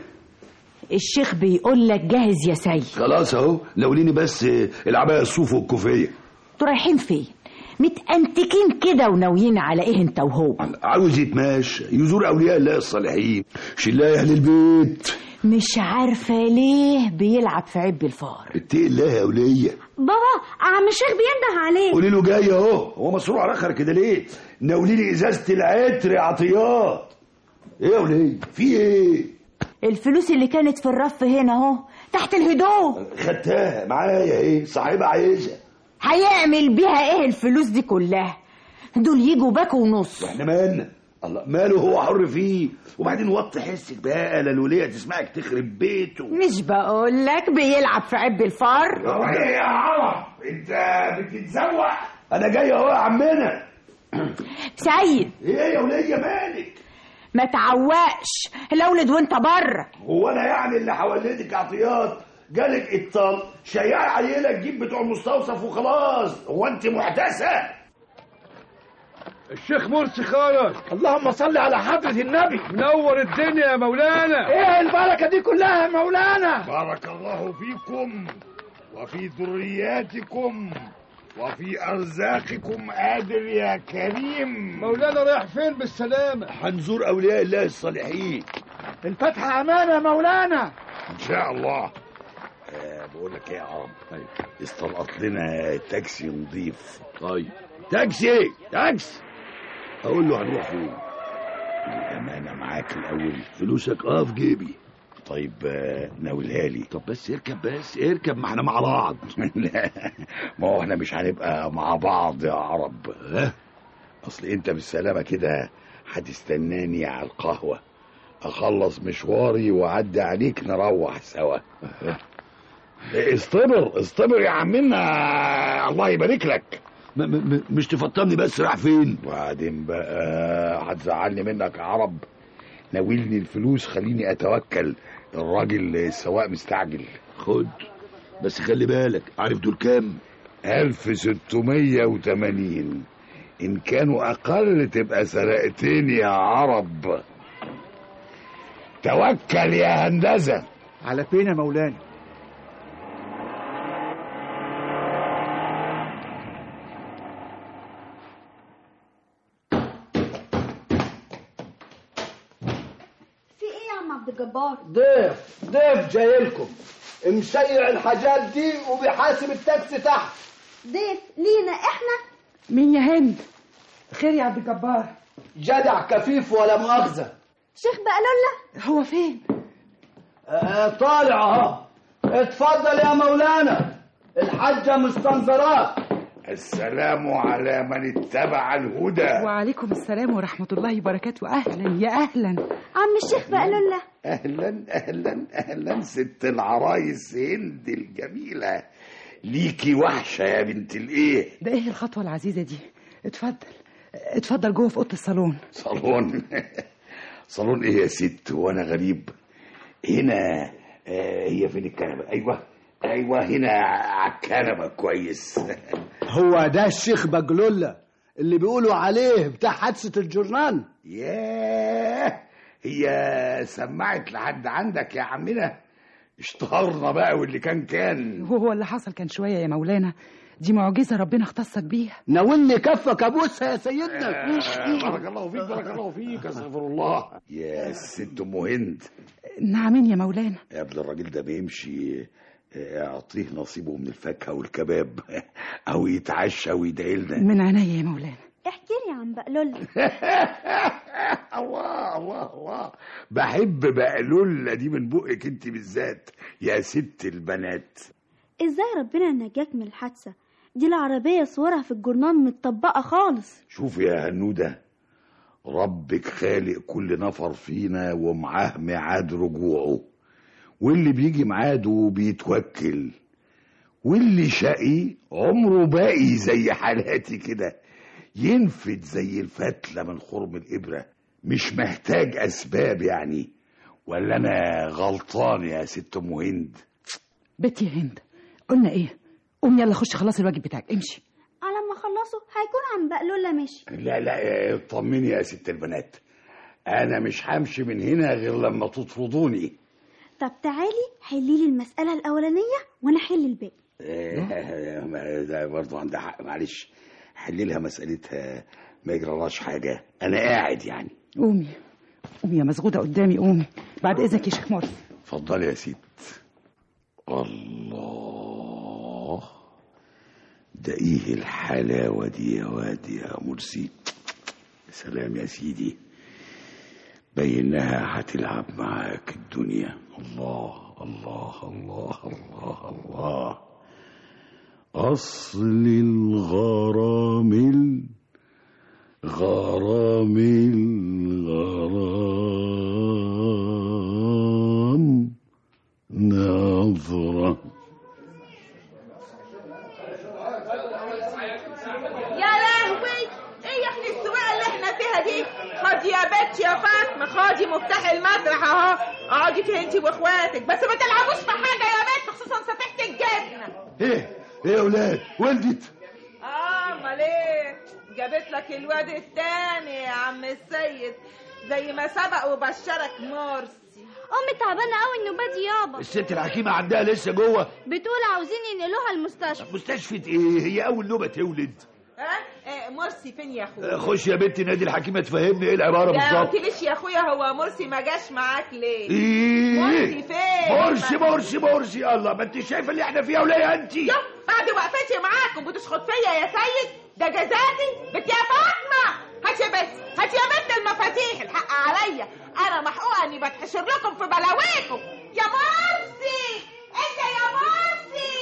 الشيخ بيقول لك جاهز يا سيد. خلاص اهو، لوليني بس العباية الصوف والكوفية. انتوا رايحين فين؟ متأنتكين كده وناويين على ايه انت وهو؟ عاوز يتماشى يزور اولياء الله الصالحين، شلاية اهل البيت. مش عارفة ليه بيلعب في عب الفار. اتقي الله يا ولية. بابا عم الشيخ بينده عليه. قولي له جاي اهو. هو مسروع رخر كده ليه؟ ناوليني ازازة العطر يا عطيات. ايه يا ولية؟ في ايه؟ الفلوس اللي كانت في الرف هنا اهو تحت الهدوم. خدتها معايا ايه؟ صاحبها عايزها. هيعمل بيها ايه الفلوس دي كلها؟ دول يجوا باكو ونص. واحنا مالنا؟ الله ماله، هو حر فيه. وبعدين وطي حسك بقى، لا الولية تسمعك تخرب بيته. مش بقول لك بيلعب في عب الفار؟ ايه يا عرب انت بتتزوق؟ انا جاي اهو يا عمنا. سيد. ايه يا ولية مالك؟ ما تعوقش الاولد وانت بره. هو انا يعني اللي حولدك عطيات؟ جالك اطال شياع عيلة تجيب بتوع المستوصف وخلاص. هو انت محدثة؟ الشيخ مرسي خالص. اللهم صل على حضرة النبي. منور الدنيا يا مولانا. ايه البركة دي كلها يا مولانا؟ بارك الله فيكم وفي ذرياتكم وفي أرزاقكم قادر يا كريم. مولانا رايح فين بالسلامة؟ هنزور أولياء الله الصالحين. الفتحة أمانة يا مولانا. إن شاء الله. بقول لك ايه يا عم، استلقط لنا تاكسي نضيف. طيب تاكسي اقول له هنروح فين؟ الامانه معاك الاول. فلوسك في جيبي. طيب ناولها لي. طب بس اركب ما احنا مع بعض. لا ما هو احنا مش هنبقى مع بعض يا عرب. اصل انت بالسلامه كده هتستناني على القهوه، اخلص مشواري واعدي عليك نروح سوا. اصطبر يا عمنا، الله يبارك لك. مش تفطرني بس، راح فين؟ وبعدين بقى هتزعلني منك يا عرب. ناولني الفلوس خليني اتوكل، الراجل السواق مستعجل. خد بس خلي بالك، عارف دول كام؟ 1680. ان كانوا اقل تبقى سرقتين يا عرب. توكل يا هندسة. على فين يا مولانا؟ في ايه يا عم عبد الجبار؟ ضيف جاي لكم، مسيع الحاجات دي وبيحاسب التاكسي تحت. ضيف لينا احنا؟ مين يا هند؟ خير يا عبد الجبار؟ جدع كفيف ولا مؤاخذة. شيخ بقلولة هو فين؟ طالع اهو. اتفضل يا مولانا، الحاجة مستنظراك. السلام على من اتبع الهدى. وعليكم السلام ورحمة الله وبركاته. أهلا يا أهلا عم الشيخ بقلولة. أهلا أهلا أهلا ست العرايس هند الجميلة، ليكي وحشة يا بنت الإيه. ده إيه الخطوة العزيزة دي؟ اتفضل جوه في أوضة الصالون. صالون إيه يا ست وأنا غريب؟ هنا هي فين الكنبة؟ أيوة هنا على الكنبة. كويس. هو ده الشيخ بقلولة اللي بيقولوا عليه بتاع حادثة الجرنان؟ ياه، هي سمعت لحد عندك يا عمنا؟ اشتهرنا بقى، واللي كان هو اللي حصل كان شوية يا مولانا، دي معجزة ربنا اختصك بيها. ناولني كفك ابوسها يا سيدنا. بارك الله فيك، بارك الله فيك. استغفر الله. يا ست ام هند. نعمين يا مولانا. يا ابن الراجل ده بيمشي، اعطيه نصيبه من الفاكهه والكباب او يتعشى ويدعي لنا. من عينيا يا مولانا. احكي لي عن بقلولة. الله الله الله، بحب بقلولة دي من بقك انت بالذات يا ست البنات. ازاي ربنا نجاك من الحادثة دي؟ العربية صورها في الجرنان متطبقة خالص. شوف يا هنودة، ربك خالق كل نفر فينا ومعاه ميعاد رجوعه، واللي بيجي ميعاده بيتوكل، واللي شقي عمره باقي زي حالاتي كده، ينفد زي الفتلة من خرم الإبرة، مش محتاج أسباب يعني. ولا أنا غلطان يا ست أم هند؟ بنتي يا هند، قلنا إيه؟ قوم يلا خش خلاص الواجب بتاعك، امشي. على ما خلصوا هيكون عم بقلولة ماشي. لا اطمني يا ست البنات، أنا مش همشي من هنا غير لما تطردوني. طب تعالي حليلي المسألة الأولانية وأنا حل الباقي. ده برضه عندها حق، معلش حللها مسألتها، ما يجرالهاش حاجة، أنا قاعد يعني. قومي يا مسغودة قدامي، قومي بعد إذنك يا شيخ مرسي. اتفضلي يا ست. الله، ده إيه الحلاوة دي يا واد يا مرسي. سلام يا سيدي، بينها هتلعب معاك الدنيا. الله الله الله الله الله. أصل الغرام نظرة. يا لهوي، ايه يا اخي السواقه اللي احنا فيها دي؟ خدي يا بنت يا فاطمه، خدي مفتاح المسرح اهو، اقعدي فيه انتي واخواتك، بس ما تلعبوش في حاجه يا بنت، خصوصا سفيحه الجبنه. ايه يا ولاد، ولدت؟ امال ايه؟ جابت لك الواد التاني يا عم السيد، زي ما سبق وبشرك مرسي. امي تعبانه قوي النوبه دي يابا. الست الحكيمه عندها لسه جوه، بتقول عاوزين ينقلوها المستشفى. مستشفى ايه؟ هي اول نوبه تولد. مرسي فين يا اخويا؟ خش يا بنتي نادي الحكيمه تفهمني ايه العباره بالظبط. ما قلتليش يا اخويا هو مرسي ما جاش معاك ليه؟ ايه مرسي فين؟ مرسي الله، ما انت شايفه اللي احنا فيها ولا يا انت؟ بعد وقفتي معاكم بتشخط فيا يا سيد؟ ده جزاتي؟ بنت يا فاطمه، هاتي يا بنت المفاتيح، الحق عليا، انا محقوقه اني بتحشر لكم في بلاويكم. يا مرسي، انت يا مرسي.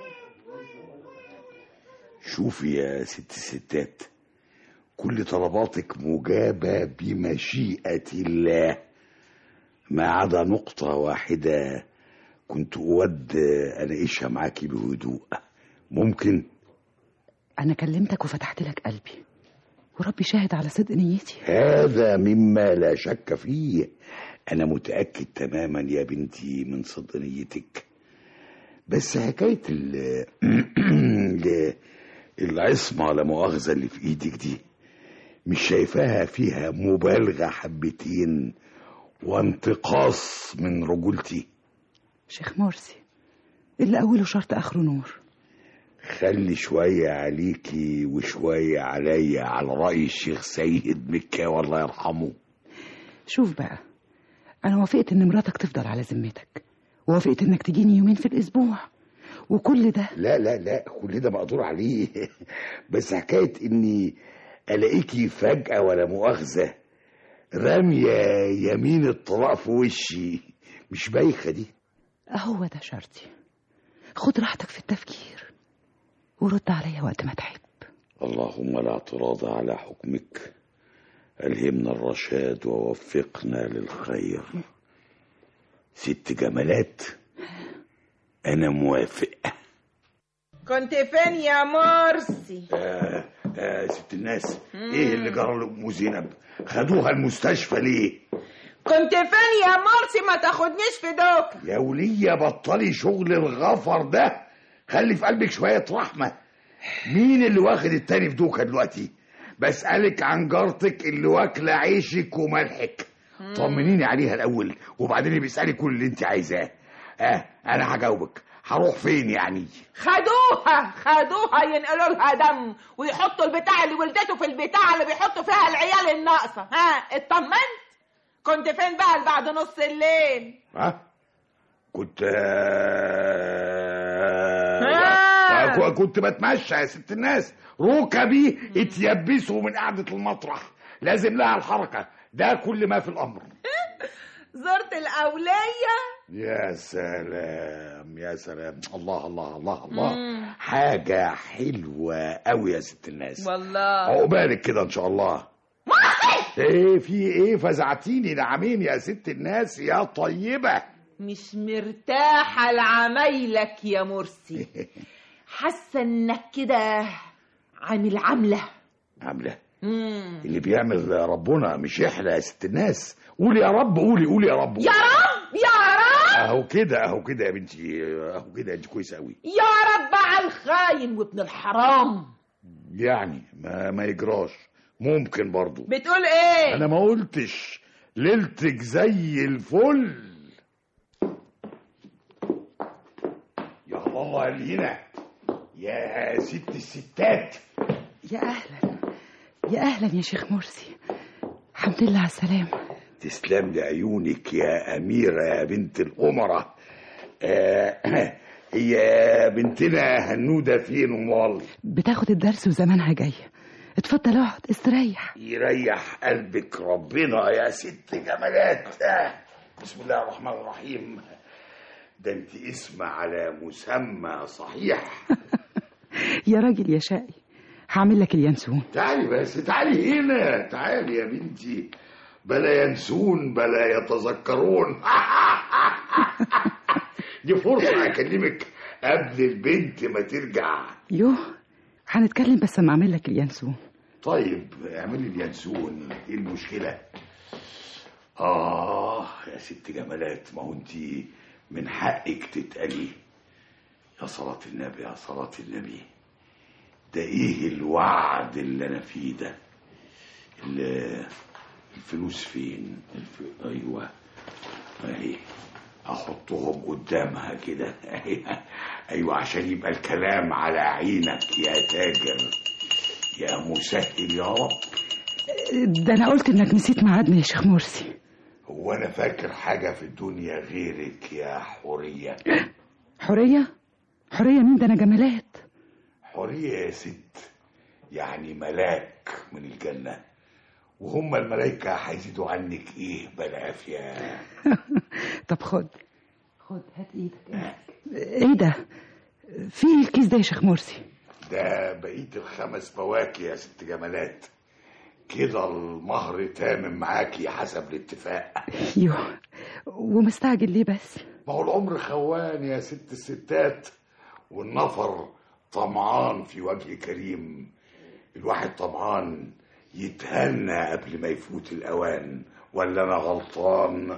شوفي يا ست الستات، كل طلباتك مجابة بمشيئة الله، ما عدا نقطة واحدة كنت أود أناقشها معاكي بهدوء، ممكن؟ أنا كلمتك وفتحت لك قلبي، وربي شاهد على صدق نيتي. هذا مما لا شك فيه، أنا متأكد تماما يا بنتي من صدق نيتك. بس حكاية العصمة لا مؤاخذة اللي في إيدك دي، مش شايفاها فيها مبالغة حبتين وانتقاص من رجولتي؟ شيخ مرسي، اللي أوله شرط آخره نور. خلي شوية عليكي وشوية عليا، على رأي الشيخ سيد مكاوي الله يرحمه. شوف بقى، أنا وافقت إن مراتك تفضل على ذمتك، ووافقت إنك تجيني يومين في الأسبوع، وكل ده لا لا لا، كل ده مقدور عليه. بس حكاية إني ألاقيكي فجأة ولا مؤاخذة رامية يمين الطلاق في وشي، مش بايخة دي؟ هو ده شرطي. خد راحتك في التفكير ورد عليا وقت ما تحب. اللهم لا اعتراض على حكمك، ألهمنا الرشاد ووفقنا للخير. ست جمالات، أنا موافق. كنت فين يا مرسي؟ ست الناس، إيه اللي جرى لأم زينب؟ خدوها المستشفى ليه؟ كنت فين يا مرسي؟ ما تاخدنيش في دوك يا ولية، بطلي شغل الغفر ده، خلي في قلبك شوية رحمة. مين اللي واخد التاني في دوكا دلوقتي؟ بسألك عن جارتك اللي واكلة عيشك وملحك، طمنيني عليها الأول وبعدين بيسألك كل اللي انت عايزاه. أنا هجاوبك. هروح فين يعني؟ خدوها ينقلوا لها دم ويحطوا البتاع اللي ولدته في البتاع اللي بيحطوا فيها العيال الناقصة. اطمنت؟ كنت فين بقى بعد نص الليل؟ كنت بتمشى يا ست الناس، ركبي اتيبسوا من قعدة المطرح، لازم لها الحركة، ده كل ما في الأمر. زرت الأولية؟ يا سلام يا سلام، الله الله الله الله. حاجة حلوة قوي يا ست الناس والله. عقبالك كده إن شاء الله. ايه في ايه؟ فزعتيني. نعمين يا ست الناس يا طيبة. مش مرتاحة لعمايلك يا مرسي. حاسة انك كده عامل عاملة اللي بيعمل ربنا مش يحلى يا ست الناس. قولي يا رب، قولي يا رب، يا رب يا رب. اهو كده يا بنتي، اهو كده انت كويسه قوي. يا رب على الخاين وابن الحرام. يعني ما يجراش، ممكن برضو. بتقول ايه؟ انا ما قلتش. ليلتك زي الفل. يا الله لينا يا ست الستات. يا اهلا يا شيخ مرسي، الحمد لله على السلامة. تسلم لي عيونك يا أميرة يا بنت الأمرة. هي بنتنا هنودة فين أمال؟ بتاخد الدرس وزمانها جاي. اتفضل اقعد استريح. يريح قلبك ربنا يا ست جمالات. بسم الله الرحمن الرحيم. ده انت اسم على مسمى صحيح. يا راجل يا شقي، هعمل لك اليانسون. تعالي بس، تعالي هنا، تعالي يا بنتي. بلا ينسون بلا يتذكرون. دي فرصة أكلمك قبل البنت ما ترجع. يوه، هنتكلم بس اما اعمل لك اليانسون. طيب اعملي اليانسون، ايه المشكلة؟ يا ست جمالات، ما هو انت من حقك تتقلي. يا صلاة النبي يا صلاة النبي، ده ايه الوعد اللي انا فيه ده؟ الفلوس فين؟ ايوه اهي، احطهم قدامها كده. ايوه عشان يبقى الكلام على عينك يا تاجر يا مسهل يا رب. ده انا قلت انك نسيت ميعادنا يا شيخ مرسي. هو انا فاكر حاجة في الدنيا غيرك يا حورية؟ حورية مين؟ ده انا جمالات. حورية يا ست يعني ملاك من الجنة، وهم الملايكة هيزيدوا عنك ايه بالعافية. طب خد هات ايدك. ايه ده؟ في الكيس ده يا شيخ مرسي؟ ده بقية ال5 بواكي يا ست جمالات، كده المهر تامم معاكي حسب الاتفاق. يوه، ومستعجل ليه بس؟ ما هو العمر خوان يا ست الستات، والنفر طمعان في وجه كريم. الواحد طمعان يتهنى قبل ما يفوت الأوان، ولا أنا غلطان؟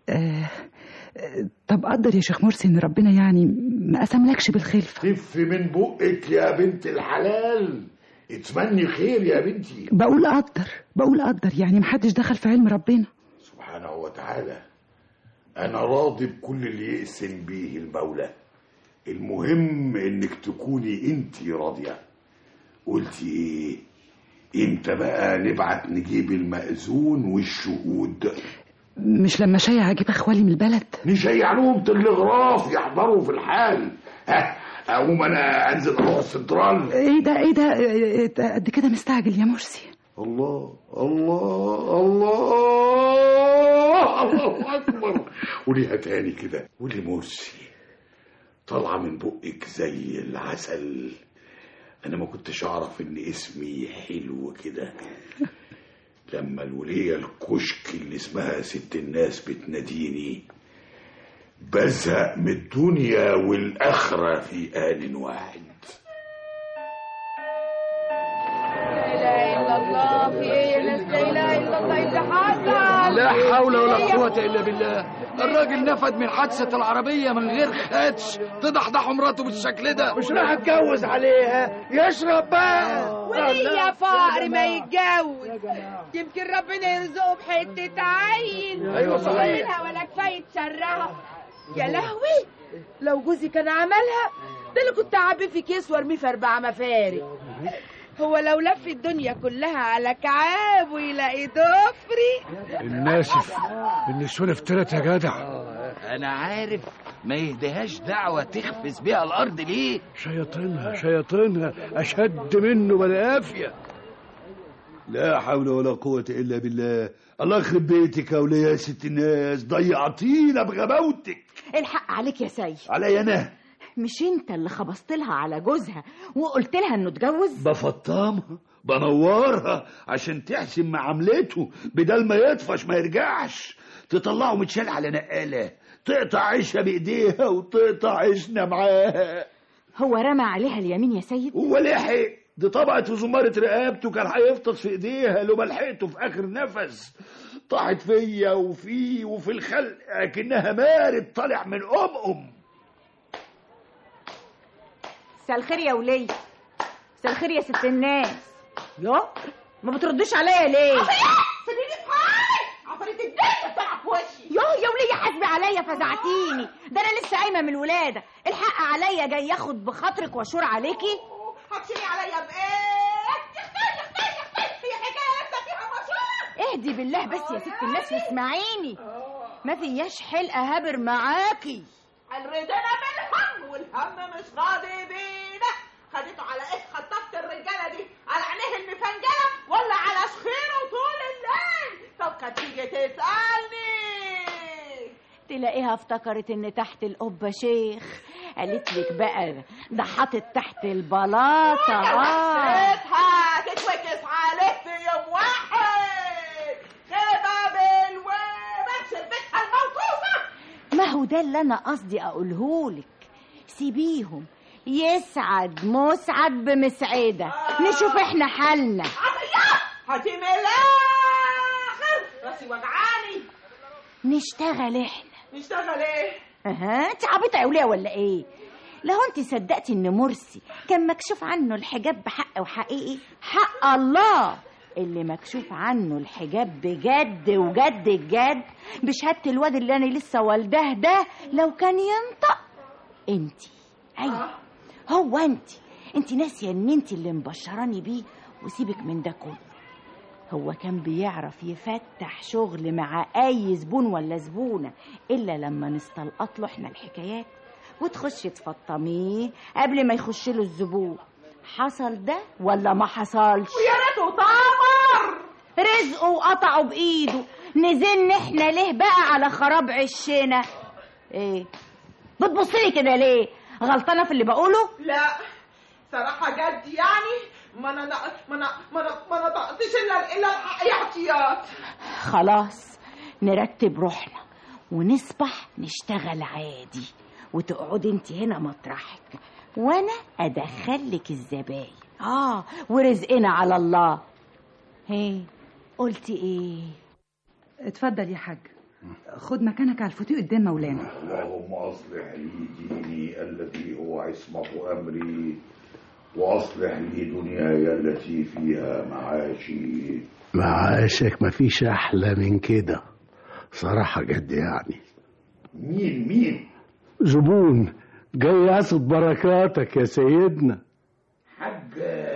طب قدر يا شيخ مرسي ان ربنا يعني ما قسملكش بالخلفة. خف من بقك يا بنت الحلال، اتمني خير يا بنتي. بقول قدر يعني محدش دخل في علم ربنا سبحانه وتعالى. أنا راضي بكل اللي يقسم بيه المولى، المهم إنك تكوني انتي راضية. قلتي إيه؟ إمتى بقى نبعت نجيب المأذون والشهود؟ مش لما شيع اجيب اخوالي من البلد؟ نشيع لهم تلغراف يحضروا في الحال. ها اقوم انا انزل اروح السنترال. ايه ده قد كده مستعجل يا مرسي؟ الله الله الله الله اكبر. قوليها تاني كده، قولي مرسي. طالعه من بقك زي العسل. انا ما كنتش اعرف ان اسمي حلو كده. لما الولية الكشك اللي اسمها ست الناس بتناديني بزهق من الدنيا والآخرة في آن واحد. لا إله إلا الله. في إيه يا ناس؟ لا إله إلا الله. إيه اللي حصل؟ لا حول ولا قوة إلا بالله. الراجل نفد من حادثة العربية من غير خدش. تضحضحوا مراته بالشكل ده. مش راح اتجوز عليها، يشرب بقى. وليه يا فقر ما يتجوز؟ يمكن ربنا يرزقه بحتة عيل. أيوة صحيح. ولا كفاية شرها. يا لهوي، لو جوزي كان عملها ده اللي كنت اعبي في كيس وارميه في 4 مفارق. هو لو لف الدنيا كلها على كعاب ويلاقي ضفري. الناسف النسوان افترت يا جدع. انا عارف ما يهديهاش دعوة تخفز بيها الارض ليه. شياطينها اشد منه بلا قافية. لا حول ولا قوة الا بالله. الله يخرب بيتك يا وليه يا ست الناس، ضيعتينا بغباوتك. الحق عليك يا سيد. علي انا؟ مش انت اللي خبصت لها على جوزها وقلت لها انه اتجوز؟ بفطمها بنورها عشان تحسن معاملته، بدل ما يطفش ما يرجعش. تطلعه متشال على نقالة، تقطع عيشها بايديها وتقطع عيشنا معاها. هو رمى عليها اليمين يا سيد؟ هو لحق، دي طبقت في زمارة رقبته، كان هيفطس في ايديها لو ما لحقته في اخر نفس. طاحت فيا وفيه وفي الخلق اكنها مارد طالع من ام. مساء الخير يا وليه. مساء الخير يا ست الناس. يا ما بتردش عليا ليه؟ سيبيني في حالي. عفريت الدنيا بتلعب في وشي. يا وليه حاسبي عليا، فزعتيني. ده انا لسه قايمه من الولاده. الحق عليا جاي ياخد بخاطرك واشور عليكي. هتشيلي عليا بايه؟ يا اختي هي حكايه فيها مشروع. اهدي بالله بس يا ست الناس واسمعيني. ما فياش حلقه هبر معاكي. الردنا بالهم والهم مش راضي بينا. خدته على ايه؟ خطفت الرجاله دي على عينيه المفنجله ولا على شخيره طول الليل؟ طب كانت تيجي تسالني تلاقيها افتكرت ان تحت القبه شيخ. قالت لك بقى ده حاطط تحت البلاطه. حسيتها تتوكس عليه في يوم واحد. خيبه بالويبه شربتها الموقوفه. ما هو ده اللي انا قصدي اقولهولك. سيبيهم يسعد مسعد بمسعده. نشوف احنا حالنا. هاتي من الاخر، راسي وجعاني. نشتغل احنا. نشتغل ايه؟ انت عبيطه يا وليه ولا ايه؟ لو انت صدقتي ان مرسي كان مكشوف عنه الحجاب بحق وحقيقي، حق الله اللي مكشوف عنه الحجاب بجد وجد الجد بشهاده الواد اللي انا لسه والداه ده، لو كان ينطق. انت ايوه هو انت ناسيه ان انت اللي مبشراني بيه. وسيبك من ده كله، هو كان بيعرف يفتح شغل مع اي زبون ولا زبونه الا لما نستلقط له احنا الحكايات وتخش تفطميه قبل ما يخش له الزبون. حصل ده ولا ما حصلش؟ ويا ريته طمر رزقه وقطعه بايده. نزلنا احنا ليه بقى على خراب عشنا؟ ايه بتبصلي كده ليه؟ غلطانه في اللي بقوله؟ لا صراحه جد يعني ما نطقتش الا الحق احتياط. خلاص نرتب روحنا ونصبح نشتغل عادي، وتقعد انت هنا مطرحك وانا ادخلك الزباين. ورزقنا على الله. هي قلتي ايه؟ اتفضل يا حاج، خد مكانك على الفوتيه قدام مولانا. اللهم اصلح لي ديني الذي هو عصمة امري، واصلح لي دنياي التي فيها معاشي. معاشك مفيش احلى من كده صراحة جد يعني. مين؟ زبون جاي يقصد بركاتك يا سيدنا. حاج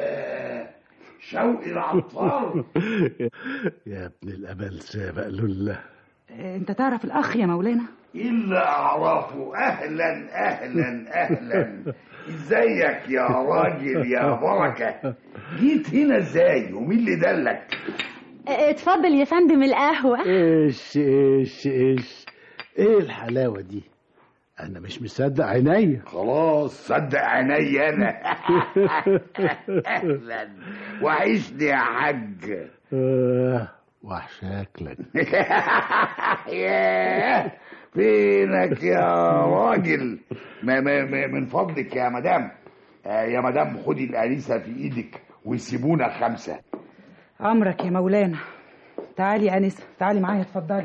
شوقي العطار. يا ابن الأبل سابق لله. انت تعرف الأخ يا مولانا؟ إلا أعرفه. أهلا أهلا أهلا. ازيك يا راجل يا بركة؟ جيت هنا ازاي ومين اللي دلك؟ اتفضل يا فندم القهوة. ايش ايه الحلاوة دي؟ انا مش مصدق عينيا. خلاص صدق عيني انا. اهلا وحشني يا حاج. وحشاك لك. فينك يا راجل؟ من فضلك يا مدام، يا مدام خدي الانسه في ايدك وسيبونا 5. عمرك يا مولانا. تعالي يا انسه، تعالي معايا اتفضلي.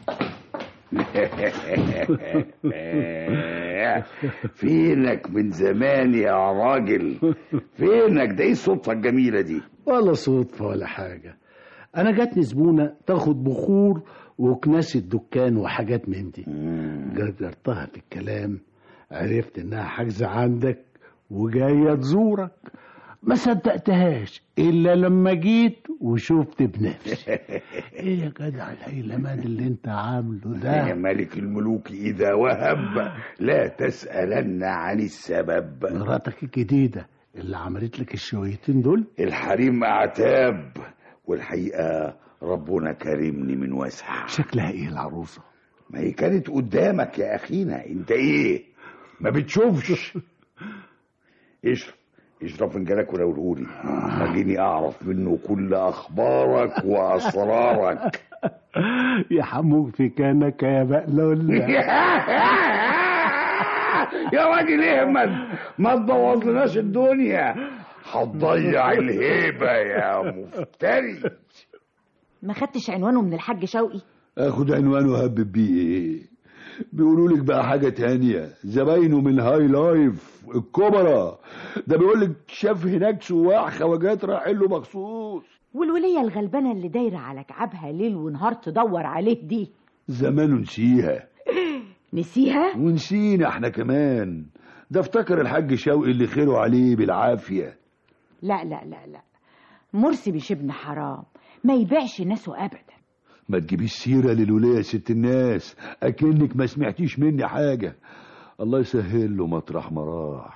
فينك من زمان يا راجل؟ فينك؟ ده ايه الصدفه الجميله دي؟ ولا صدفه ولا حاجه، انا جاتني زبونه تاخد بخور وكناسه دكان وحاجات من دي. جرجرتها في الكلام، عرفت انها حاجزه عندك وجايه تزورك. ما صدقتهاش الا لما جيت وشفت بنفسي. ايه يا جدع الهيلمان اللي انت عامله ده؟ يا ملك الملوك اذا وهب لا تسألن عن السبب. مراتك الجديده اللي عملت لك الشويتين دول؟ الحريم اعتاب، والحقيقه ربنا كرمني من وسع. شكلها ايه العروسه؟ ما هي كانت قدامك يا اخينا، انت ايه ما بتشوفش؟ اشرب فنجانك وناولهولي، خليني اعرف منه كل اخبارك واسرارك. يا حموك في كانك يا بقلول. يا راجل اهمل، ما تبوظلناش الدنيا، هتضيع الهيبه يا مفتري. ما خدتش عنوانه من الحاج شوقي؟ اخد عنوانه وهبب بيه ايه؟ بيقولوا لك بقى حاجه تانية، زباينه من هاي لايف الكبرى. ده بيقول لك شاف هناك سواح خواجات رايحين له مخصوص. والوليه الغلبانه اللي دايره على كعبها ليل ونهار تدور عليه دي زمانه نسيها. نسيها؟ ونسينا احنا كمان. ده افتكر الحاج شوقي اللي خيره عليه بالعافيه. لا لا لا لا، مرسي مش ابن حرام، ما يبيعش ناسه ابدا. ما تجيبيش سيره للولايه يا ست الناس، اكنك ما سمعتيش مني حاجه. الله يسهل له مطرح ما راح.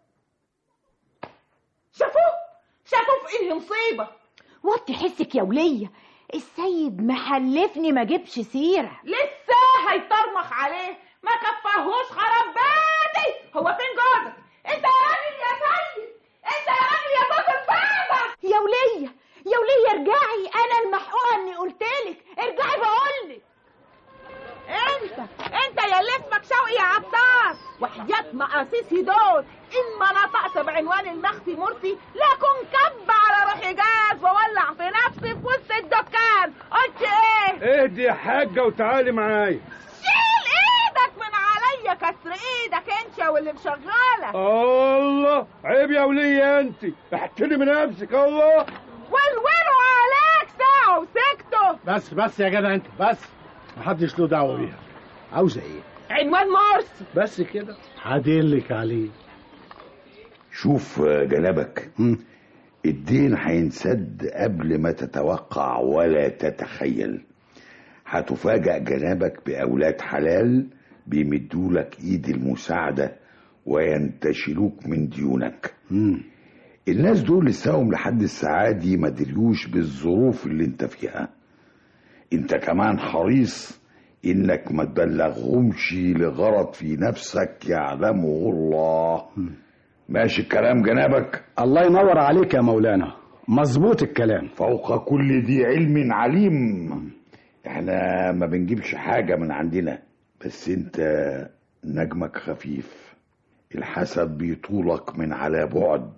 شافوه في ايه مصيبه؟ وطي حسك يا وليه، السيد محلفني ما جيبش سيره. لسه هيطرمخ عليه، ما كفاهوش خراب بيتي. هو فين جوزك؟ انت يا راجل يا سيد، انت يا راجل يا جوز البابا. يا وليه ارجعي، انا المحقوقه اني قلتلك ارجعي بقولك. انت يا اللي اسمك شوقي يا عطار، وحياة مقاسيسي دول ان ما نطقت بعنوان المخفي مرسي لاكون كب على روحي جاز وولع في نفسي في وسط الدكان. قلت ايه؟ اهدي يا حاجه وتعالي معايا. شيل ايدك من عليا، كسر ايدك انت واللي مشغاله. الله عيب يا وليه، انت احترمي نفسك. الله ولولوا عليك ساعه وسكتوا. بس يا جدع انت بس، محدش له دعوه بيها. عاوزه ايه؟ عنوان مرسي بس كده، هدلك عليه. شوف جنابك، الدين هينسد قبل ما تتوقع ولا تتخيل. هتفاجأ جنابك بأولاد حلال بيمدولك ايد المساعدة وينتشلوك من ديونك. الناس دول لساهم لحد الساعة دي ما دريوش بالظروف اللي انت فيها. انت كمان حريص انك ما تبلغهمش لغرض في نفسك يعلمه الله. ماشي الكلام جنابك؟ الله ينور عليك يا مولانا، مظبوط الكلام. فوق كل ذي علم عليم. احنا ما بنجيبش حاجة من عندنا، بس انت نجمك خفيف، الحسد بيطولك من على بعد.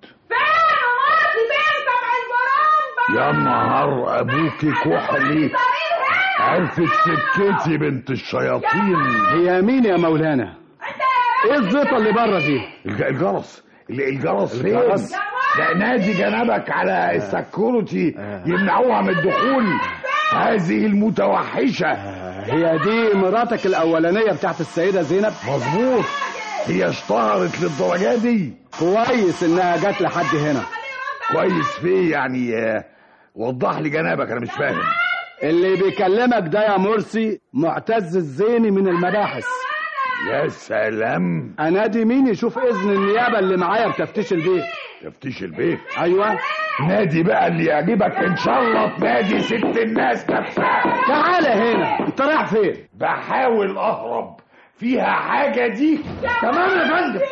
يا نهار ابوكي كحلي، عرفت سكتي بنت الشياطين. هي مين يا مولانا؟ ايه الزيطه اللي بره دي؟ الجرس فين؟ ده نادي جنبك على السكيورتي يمنعوها من الدخول. هذه المتوحشة. هي دي مراتك الأولانية بتاعت السيدة زينب؟ مظبوط. هي اشتهرت للدرجة دي؟ كويس إنها جت لحد هنا. كويس فيه يعني؟ وضح لي جنابك، أنا مش فاهم. اللي بيكلمك ده يا مرسي معتز الزيني من المباحث. يا سلام. أنادي مين يشوف إذن النيابة اللي معايا بتفتيش البيت. تفتيش البيت؟ أيوة. نادي بقى اللي يعجبك، ان شاء الله تنادي ست الناس نفسها. تعالى هنا، انت رايح فين؟ بحاول اهرب. فيها حاجة دي؟ تمام يا فندم.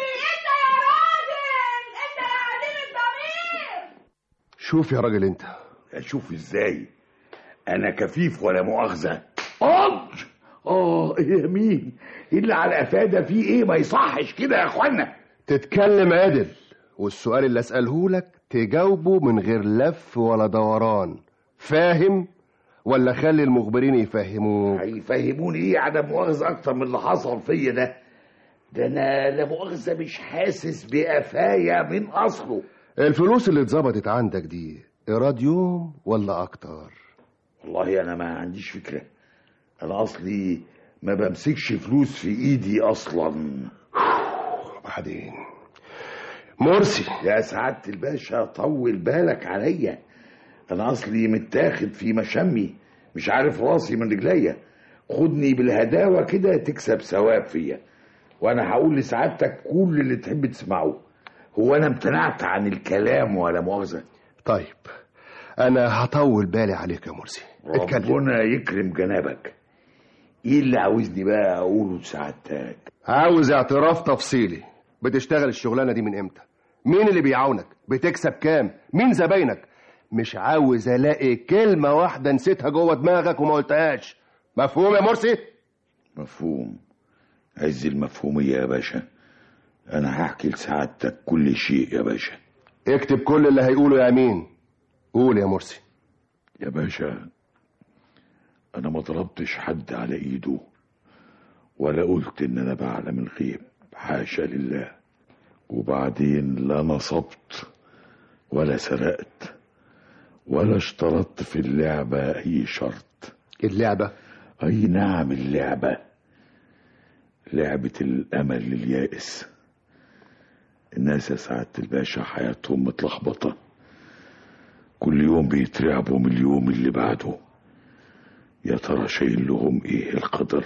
شوف يا راجل انت. اشوف ازاي؟ انا كفيف ولا مؤاخذة. يا مين اللي على الافادة؟ فيه ايه؟ ما يصحش كده يا اخوانا. تتكلم عدل، والسؤال اللي اسأله لك تجاوبه من غير لف ولا دوران. فاهم ولا خلي المخبرين يفهموك؟ هيفهموني ايه عدم مؤاخذة اكتر من اللي حصل فيا ده؟ ده انا لا مؤاخذة مش حاسس بقفايا من اصله. الفلوس اللي اتظبطت عندك دي ايراد يوم ولا اكتر؟ والله انا ما عنديش فكرة. انا اصلي ما بمسكش فلوس في ايدي اصلا. بعدين مرسي. يا سعادة الباشا طول بالك عليا، انا اصلي متاخد في مشمي، مش عارف راسي من رجليا. خدني بالهداوة كده تكسب ثواب فيا، وانا هقول لسعادتك كل اللي تحب تسمعه. هو انا امتنعت عن الكلام ولا مؤاخذة؟ طيب انا هطول بالي عليك يا مرسي. ربنا يكرم جنابك. ايه اللي عاوزني بقى اقوله لسعادتك؟ عاوز اعتراف تفصيلي. بتشتغل الشغلانة دي من امتى؟ مين اللي بيعاونك؟ بتكسب كام؟ مين زباينك؟ مش عاوز الاقي كلمة واحدة نسيتها جوه دماغك وما قلتهاش. مفهوم يا مرسي؟ مفهوم. عز المفهومية يا باشا. انا هحكي لسعادتك كل شيء يا باشا. اكتب كل اللي هيقوله يا امين. قول يا مرسي. يا باشا انا ما ضربتش حد على ايده ولا قلت ان انا بعلم الغيب، حاشا لله. وبعدين لا نصبت ولا سرقت ولا اشترطت في اللعبة اي شرط. اللعبة؟ اي نعم اللعبة. لعبة الامل لليائس. الناس يا سعادة الباشا حياتهم متلخبطة، كل يوم بيترعبوا من اليوم اللي بعده. يا ترى شايل لهم ايه القدر؟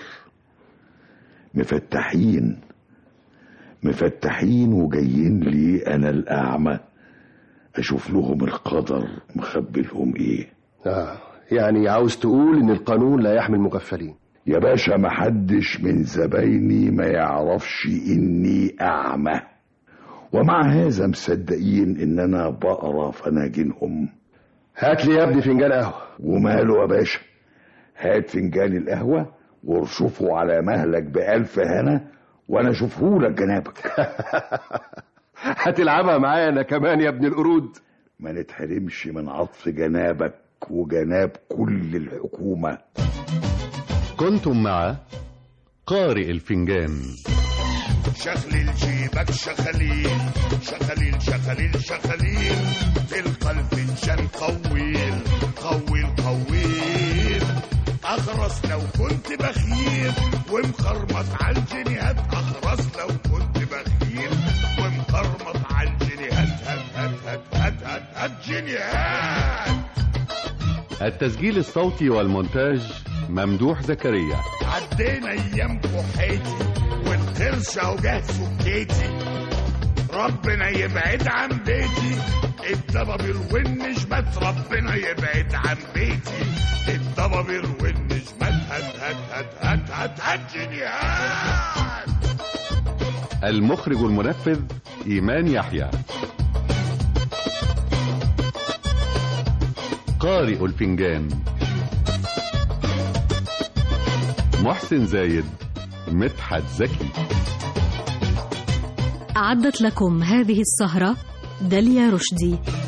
مفتحين وجايين لي انا الاعمى اشوف لهم القدر مخبي لهم ايه. يعني عاوز تقول ان القانون لا يحمي المغفلين؟ يا باشا محدش من زبايني ما يعرفش اني اعمى، ومع هذا مصدقين ان انا بقرا فناجنهم. هات لي يا ابني فنجان قهوة. وماله يا باشا؟ هات فنجان القهوة وارشفه على مهلك بألف هنا وانا اشوفهولك جنابك. هتلعبها معايا انا كمان يا ابن القرود؟ ما نتحرمش من عطف جنابك وجناب كل الحكومة. كنتم مع قارئ الفنجان. شخليل جيبك شخليل شخليل شخليل شخليل تلقى الفنجان قويل قويل قويل. اخرس لو كنت بخيل ومخرمط على الجنيهات. اخرس لو كنت بخيل ومخرمط على الجنيهات. هات جنيهات. التسجيل الصوتي والمونتاج ممدوح زكريا. عدينا ايام كحيتي والقرشة وجه سكيتي. ربنا يبعد عن بيتي الضبابير والنجمات. ربنا يبعد عن بيتي الضبابير والنجمات. هات جنيهات. المخرج المنفذ إيمان يحيى. قارئ الفنجان محسن زايد مدحت زكي. أعدت لكم هذه السهرة داليا رشدي.